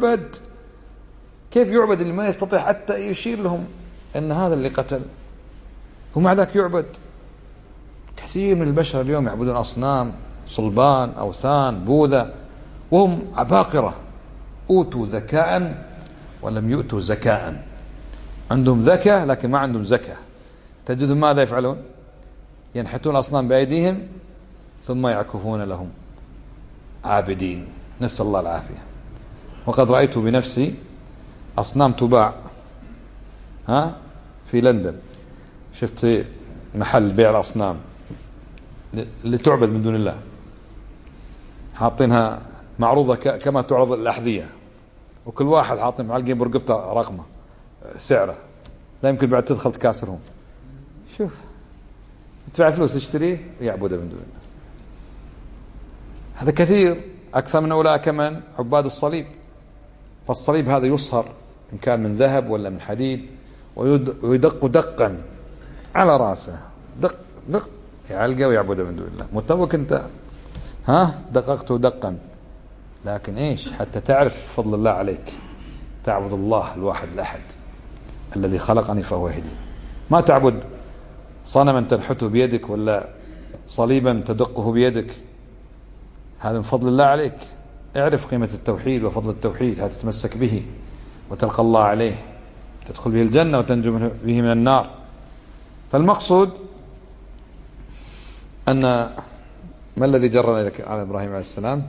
كيف يعبد اللي ما يستطيع حتى يشير لهم أن هذا اللي قتل، ومع ذاك يعبد. كثير من البشر اليوم يعبدون أصنام، صلبان، أوثان، بوذا، وهم عباقرة أوتوا ذكاء ولم يؤتوا زكاء. عندهم ذكاء لكن ما عندهم زكاة. تجدهم ماذا يفعلون؟ ينحتون أصنام بأيديهم ثم يعكفون لهم عابدين، نسأل الله العافية. وقد رأيت بنفسي أصنام تباع في لندن. شفت محل بيع الأصنام اللي تعبد من دون الله، حاطينها معروضة كما تعرض الأحذية، وكل واحد حاطين معلقين برقبته رقمه سعره، لا يمكن بعد تدخل تكاسرهم. شوف، تدفع فلوس تشتريه ويعبده من دون الله. هذا كثير أكثر من أولئك من عباد الصليب. فالصليب هذا يصهر إن كان من ذهب ولا من حديد، ويدق دقا على رأسه، دق يعلقه ويعبده من دون الله. متوك أنت دققته دقا، لكن إيش؟ حتى تعرف فضل الله عليك، تعبد الله الواحد الأحد الذي خلقني فهو يهدي. ما تعبد صنما تنحته بيدك ولا صليبا تدقه بيدك، هذا من فضل الله عليك. اعرف قيمة التوحيد وفضل التوحيد، هتتمسك به وتلقى الله عليه، تدخل به الجنة وتنجو به من النار. فالمقصود أن ما الذي جرنا إلى على إبراهيم عليه السلام؟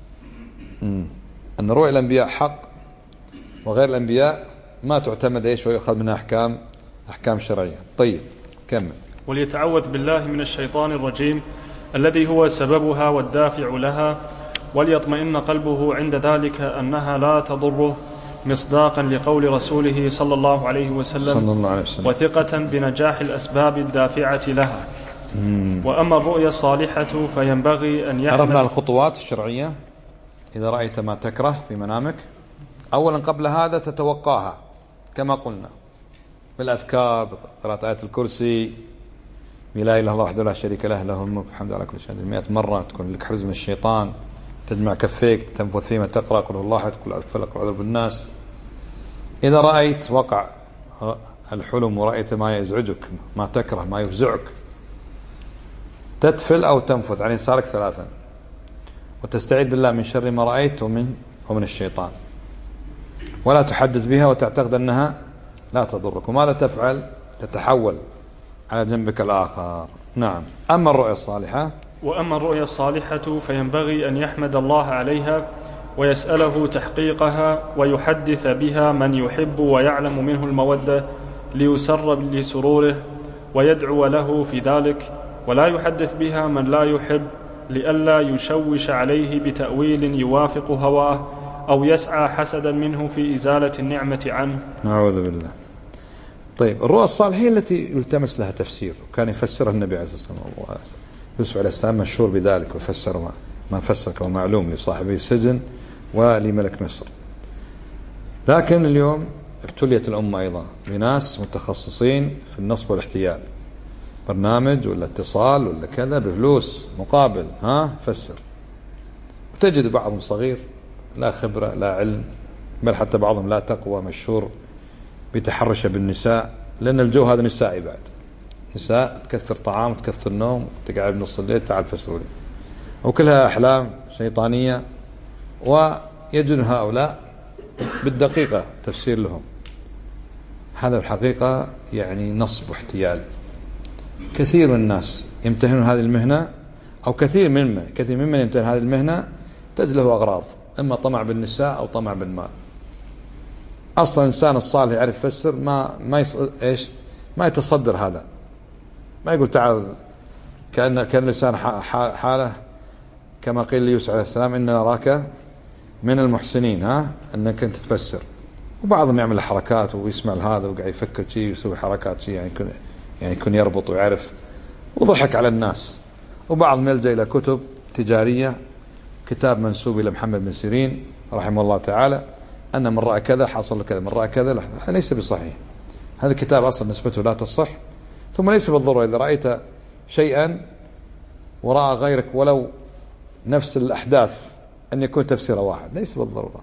أن رؤيا الأنبياء حق، وغير الأنبياء ما تعتمد إيش ويأخذ منها أحكام شرعية. طيب كمل. وليتعوذ بالله من الشيطان الرجيم الذي هو سببها والدافع لها، وليطمئن قلبه عند ذلك أنها لا تضره، مصداقا لقول رسوله صلى الله عليه وسلم وثقة بنجاح الأسباب الدافعة لها. وأما الرؤيا الصالحة فينبغي أن يحمل. عرفنا الخطوات الشرعية. إذا رأيت ما تكره في منامك، أولا قبل هذا تتوقاها كما قلنا بالأذكار، بقراءة آية الكرسي، لا إله إلا الله وحده لا شريك له، له الملك والحمد على كل شيء 100 مرة. تكون لك حرز من الشيطان، تجمع كفيك تنفث فيما تقرأ قل الله أحد قل فلق وعذر بالناس. إذا رأيت وقع الحلم ورأيت ما يزعجك، ما تكره، ما يفزعك، تتفل أو تنفث عن يسارك 3 وتستعيذ بالله من شر ما رأيت ومن الشيطان، ولا تحدث بها وتعتقد أنها لا تضرك. وماذا تفعل؟ تتحول على جنبك الآخر. نعم. أما الرؤيا الصالحة، وأما الرؤيا الصالحة فينبغي أن يحمد الله عليها ويسأله تحقيقها ويحدث بها من يحب ويعلم منه المودة ليسر لسروره ويدعو له في ذلك، ولا يحدث بها من لا يحب لئلا يشوش عليه بتأويل يوافق هواه أو يسعى حسدا منه في إزالة النعمة عنه. نعوذ بالله. طيب، الرؤى الصالحة هي التي يلتمس لها تفسير، وكان يفسرها النبي عليه الصلاة والسلام. يوسف عليه السلام مشهور بذلك، وفسر ما فسر كما معلوم لصاحبي السجن ولملك مصر. لكن اليوم ابتليت الأمة أيضا بناس متخصصين في النصب والاحتيال، برنامج ولا اتصال ولا كذا بفلوس مقابل فسر. وتجد بعضهم صغير لا خبرة لا علم، بل حتى بعضهم لا تقوى، مشهور بتحرشه بالنساء، لأن الجو هذا نسائي بعد، نساء تكثر طعام تكثر نوم، تقعد بنص الليل تعال فسروا لي، وكلها أحلام شيطانية، ويجن هؤلاء بالدقيقة تفسير لهم. هذا الحقيقة يعني نصب واحتيال. كثير من الناس يمتهنون هذه المهنة، أو كثير ممن يمتهن هذه المهنة تجد له أغراض، إما طمع بالنساء أو طمع بالمال. أصلا الإنسان الصالح يعرف يفسر ما يتصدر هذا، ما يقول تعال كان الإنسان حاله كما قيل ليوسف عليه السلام إن نراك من المحسنين، أنك أنت تفسر. وبعضهم يعمل حركات ويسمع هذا وقاعد يفكر شيء ويسوي حركات شيء، يعني يكون يربط ويعرف، وضحك على الناس. وبعضهم يلجأ إلى كتب تجارية، كتاب منسوب إلى محمد بن سيرين رحمه الله تعالى أن من رأى كذا حصل له كذا، من رأى كذا هذا ليس بصحيح. هذا الكتاب أصلا نسبته لا تصح، ثم ليس بالضرورة إذا رأيت شيئا ورأى غيرك ولو نفس الأحداث أن يكون تفسيره واحد، ليس بالضرورة.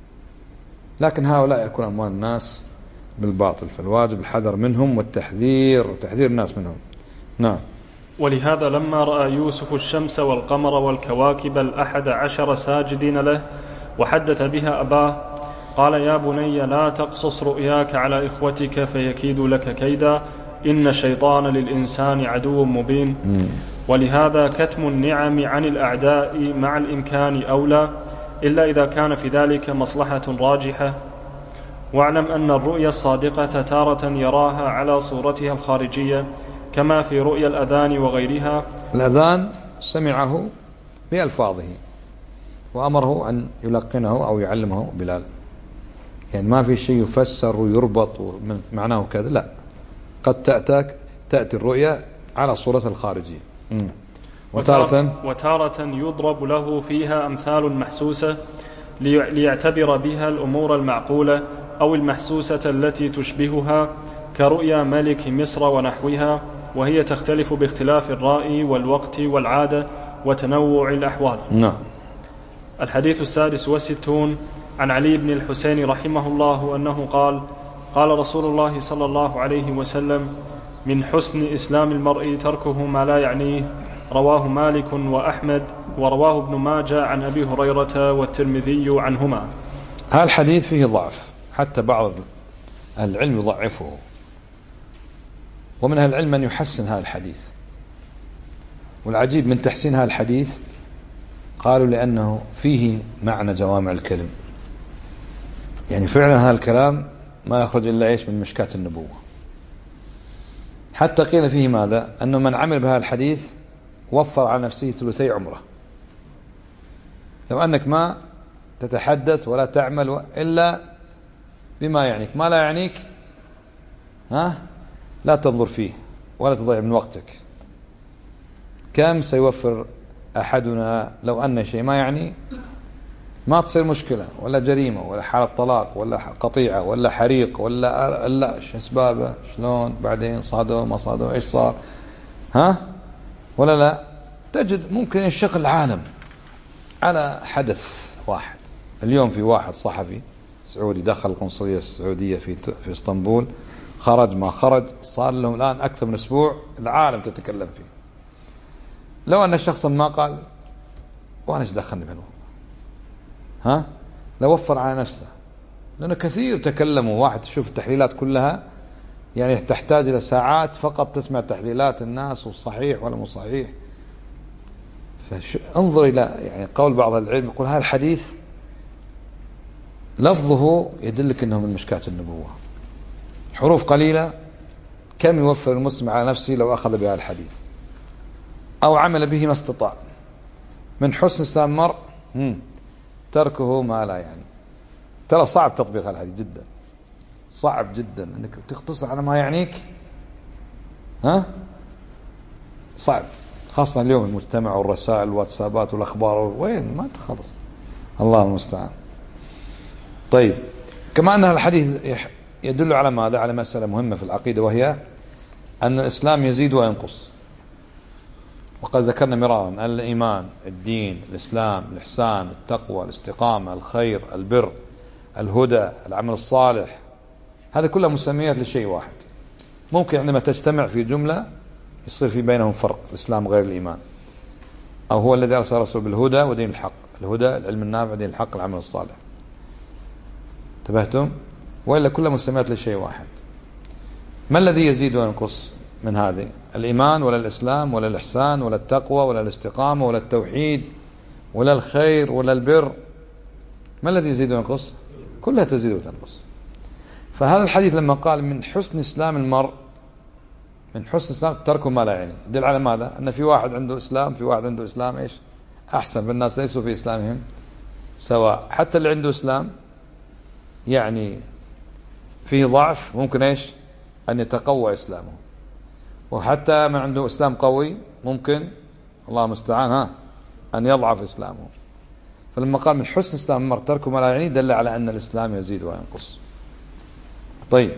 لكن هؤلاء يكون أموال الناس بالباطل، فالواجب الحذر منهم وتحذير الناس منهم. نعم. ولهذا لما رأى يوسف الشمس والقمر والكواكب 11 ساجدين له وحدث بها أباه قال يا بني لا تقصص رؤياك على إخوتك فيكيدوا لك كيدا إن الشيطان للإنسان عدو مبين. ولهذا كتم النعم عن الأعداء مع الإمكان أولى، إلا إذا كان في ذلك مصلحة راجحة. واعلم أن الرؤيا الصادقة تارة يراها على صورتها الخارجية كما في رؤيا الأذان وغيرها. الأذان سمعه بألفاظه وأمره أن يلقنه أو يعلمه بلال، يعني ما في شيء يفسر ويربط معناه كذا، لا، قد تأتي الرؤيا على صورتها الخارجية. وتارة يضرب له فيها أمثال محسوسة ليعتبر بها الأمور المعقولة أو المحسوسة التي تشبهها، كرؤيا ملك مصر ونحوها، وهي تختلف باختلاف الرأي والوقت والعادة وتنوع الأحوال. نعم. الحديث 66 عن علي بن الحسين رحمه الله أنه قال قال رسول الله صلى الله عليه وسلم من حسن إسلام المرء تركه ما لا يعنيه. رواه مالك وأحمد ورواه ابن ماجه عن أبي هريرة والترمذي عنهما. هذا الحديث فيه ضعف، حتى بعض العلم يضعفه، ومن أهل العلم من يحسن هذا الحديث. والعجيب من تحسين هذا الحديث قالوا لأنه فيه معنى جوامع الكلم، يعني فعلا هذا الكلام ما يخرج إلا من مشكاة النبوة. حتى قيل فيه ماذا؟ أنه من عمل بهذا الحديث وفر على نفسه ثلثي عمره. لو أنك ما تتحدث ولا تعمل إلا بما يعنيك، ما لا يعنيك لا تنظر فيه ولا تضيع من وقتك. كم سيوفر أحدنا لو أن شيء ما يعني ما تصير مشكلة ولا جريمة ولا حالة طلاق ولا قطيعة ولا حريق ولا شو أسبابه، شلون بعدين صادوا ما صادوا إيش صار ولا لا. تجد ممكن ينشغل العالم على حدث واحد. اليوم في واحد صحفي سعودي دخل القنصلية السعودية في اسطنبول، خرج ما خرج، صار لهم الآن أكثر من أسبوع العالم تتكلم فيه. لو أن شخصا ما قال وأنا ايش دخلني بهالموضوع، لو وفر على نفسه، لأنه كثير تكلموا. واحد تشوف التحليلات كلها يعني تحتاج إلى ساعات فقط تسمع تحليلات الناس والصحيح ولا مو صحيح. انظر إلى يعني قول بعض العلم يقول هذا الحديث لفظه يدلك أنه من مشكاة النبوة، حروف قليلة كم يوفر المسلم على نفسه لو أخذ بها الحديث أو عمل به ما استطاع. من حسن إسلام المرء تركه ما لا يعني. ترى صعب تطبيق الحديث جدا، صعب جدا أنك تختصر على ما يعنيك، صعب، خاصة اليوم المجتمع والرسائل والواتسابات والأخبار وين ما تخلص، الله المستعان. طيب، كما أن الحديث يدل على ماذا؟ على مسألة مهمة في العقيدة، وهي أن الإسلام يزيد وينقص. وقد ذكرنا مرارا أن الإيمان، الدين، الإسلام، الإحسان، التقوى، الاستقامة، الخير، البر، الهدى، العمل الصالح، هذا كلها مسميات لشيء واحد. ممكن عندما تجتمع في جملة يصير في بينهم فرق، الإسلام غير الإيمان. أو هو الذي أرسل رسوله بالهدى ودين الحق، الهدى العلم النافع، دين الحق العمل الصالح. انتبهتم؟ وإلا كلها مسميات لشيء واحد. ما الذي يزيد وينقص من هذه؟ الإيمان ولا الإسلام ولا الإحسان ولا التقوى ولا الاستقامة ولا التوحيد ولا الخير ولا البر؟ ما الذي يزيد وينقص؟ كلها تزيد وتنقص. فهذا الحديث لما قال من حسن إسلام المرء، من حسن إسلام تركه ما لا يعني، يدل على ماذا؟ أن في واحد عنده إسلام، في واحد عنده إسلام إيش؟ أحسن، فالناس ليسوا في إسلامهم سواء. حتى اللي عنده إسلام يعني فيه ضعف ممكن إيش؟ أن يتقوى إسلامه. وحتى من عنده إسلام قوي ممكن، الله المستعان، أن يضعف إسلامه. فلما قال من حسن إسلام المرء تركه ما لا يعني، دل على أن الإسلام يزيد وينقص. طيب،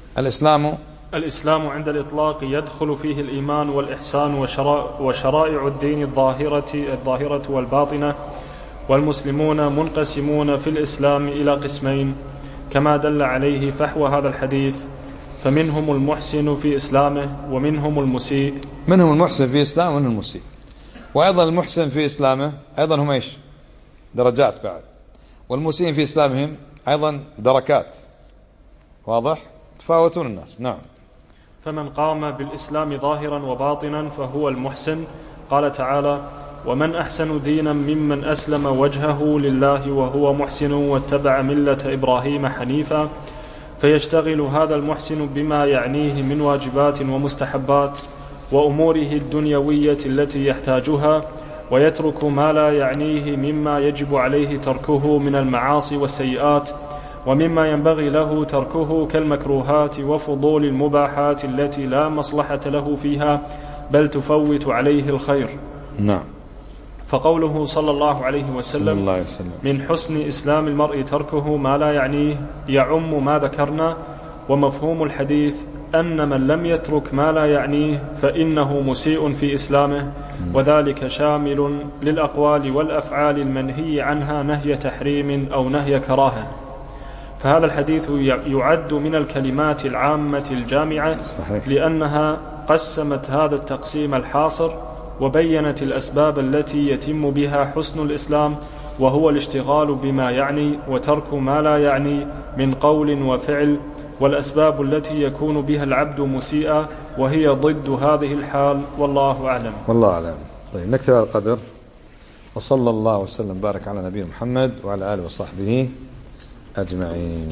الإسلام عند الإطلاق يدخل فيه الإيمان والإحسان وشرائع الدين الظاهرة والباطنة، والمسلمون منقسمون في الإسلام إلى قسمين كما دل عليه فحوى هذا الحديث، فمنهم المحسن في إسلامه ومنهم المسيء. منهم المحسن في إسلامه ومنهم المسيء. وأيضا المحسن في إسلامه أيضا هم إيش؟ درجات بعد. والمسيء في إسلامهم أيضا دركات. واضح؟ تفاوتون الناس. نعم. فمن قام بالإسلام ظاهرا وباطنا فهو المحسن. قال تعالى: ومن أحسن دينا ممن أسلم وجهه لله وهو محسن واتبع ملة إبراهيم حنيفا. فيشتغل هذا المحسن بما يعنيه من واجبات ومستحبات وأموره الدنيوية التي يحتاجها، ويترك ما لا يعنيه مما يجب عليه تركه من المعاصي والسيئات، ومما ينبغي له تركه كالمكروهات وفضول المباحات التي لا مصلحة له فيها بل تفوت عليه الخير. نعم. فقوله صلى الله عليه وسلم من حسن إسلام المرء تركه ما لا يعنيه يعم ما ذكرنا. ومفهوم الحديث أن من لم يترك ما لا يعنيه فإنه مسيء في إسلامه، وذلك شامل للأقوال والأفعال المنهي عنها نهي تحريم أو نهي كراهة. فهذا الحديث يعد من الكلمات العامة الجامعة، صحيح. لأنها قسمت هذا التقسيم الحاصر وبينت الأسباب التي يتم بها حسن الإسلام، وهو الاشتغال بما يعني وترك ما لا يعني من قول وفعل، والأسباب التي يكون بها العبد مسيئا وهي ضد هذه الحال. والله أعلم. والله أعلم. طيب، نكتب هذا القدر، وصلى الله وسلم بارك على نبينا محمد وعلى آله وصحبه أجمعين.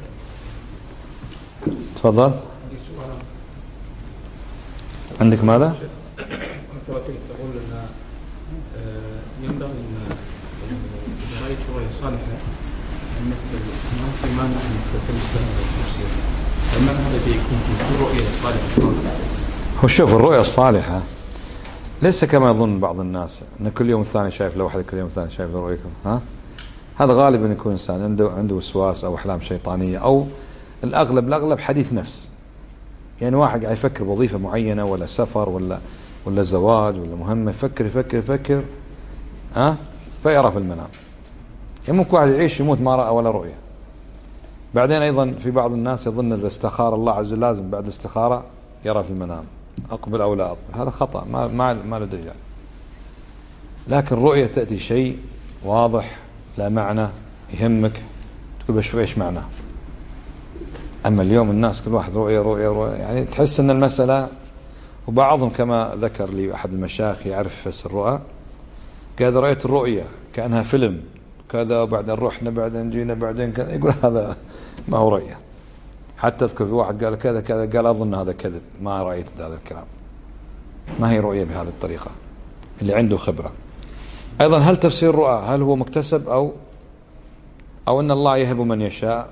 تفضل. عندك ماذا؟ تقول أن ينبغي أن رأيت رؤية صالحة أن ما نحن نلتمس لها التفسير، فما الذي يكون في رؤية صالحة؟ هو شوف، الرؤية الصالحة ليس كما يظن بعض الناس أن كل يوم الثاني شايف له واحد، كل يوم الثاني شايف له رؤية. هذا غالبا يكون إنسان عنده وسواس أو أحلام شيطانية، أو الأغلب حديث نفس. يعني واحد قاعد يفكر بوظيفة معينة ولا سفر ولا زواج ولا مهمة، يفكر فيرى في المنام. يعني ممكن واحد يعيش يموت ما رأى ولا رؤية. بعدين أيضا في بعض الناس يظن إذا استخار الله عز وجل لازم بعد الاستخارة يرى في المنام أقبل أو لا أقبل. هذا خطأ، ما له دليل. لكن رؤية تأتي شيء واضح لا معنى يهمك، تقول بشوف إيش معناه. أما اليوم الناس كل واحد رؤية، يعني تحس أن المسألة، وبعضهم كما ذكر لي أحد المشايخ يعرف فسر الرؤى، قال رأيت الرؤية كأنها فيلم، كذا وبعدين رحنا بعدين جينا بعدين كذا، يقول هذا ما هو رؤية. حتى أذكر في واحد قال كذا كذا، قال أظن هذا كذب، ما رأيت هذا الكلام. ما هي رؤية بهذه الطريقة اللي عنده خبرة. أيضا هل تفسير الرؤى هل هو مكتسب أو أن الله يهب من يشاء،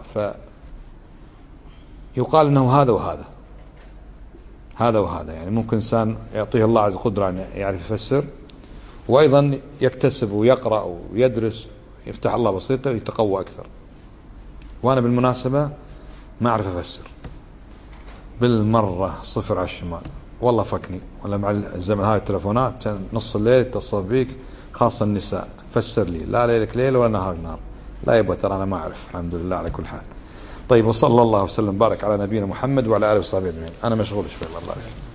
فيقال أنه هذا وهذا، هذا وهذا، يعني ممكن إنسان يعطيه الله عز قدرة أن يعرف يفسر، وأيضا يكتسب ويقرأ ويدرس، يفتح الله بصيرته ويتقوى أكثر. وأنا بالمناسبة ما أعرف أفسر بالمرة، 0 على الشمال، والله فكني. ولا مع الزمن هاي التلفونات نص الليل اتصل بيك، خاصة النساء، فسر لي، لا ليلك ليل ولا نهار نهار. لا يبغى، ترى أنا ما أعرف، الحمد لله على كل حال. طيب، وصلى الله وسلم بارك على نبينا محمد وعلى آله وصحبه أجمعين. أنا مشغول شوي، الله يبارك.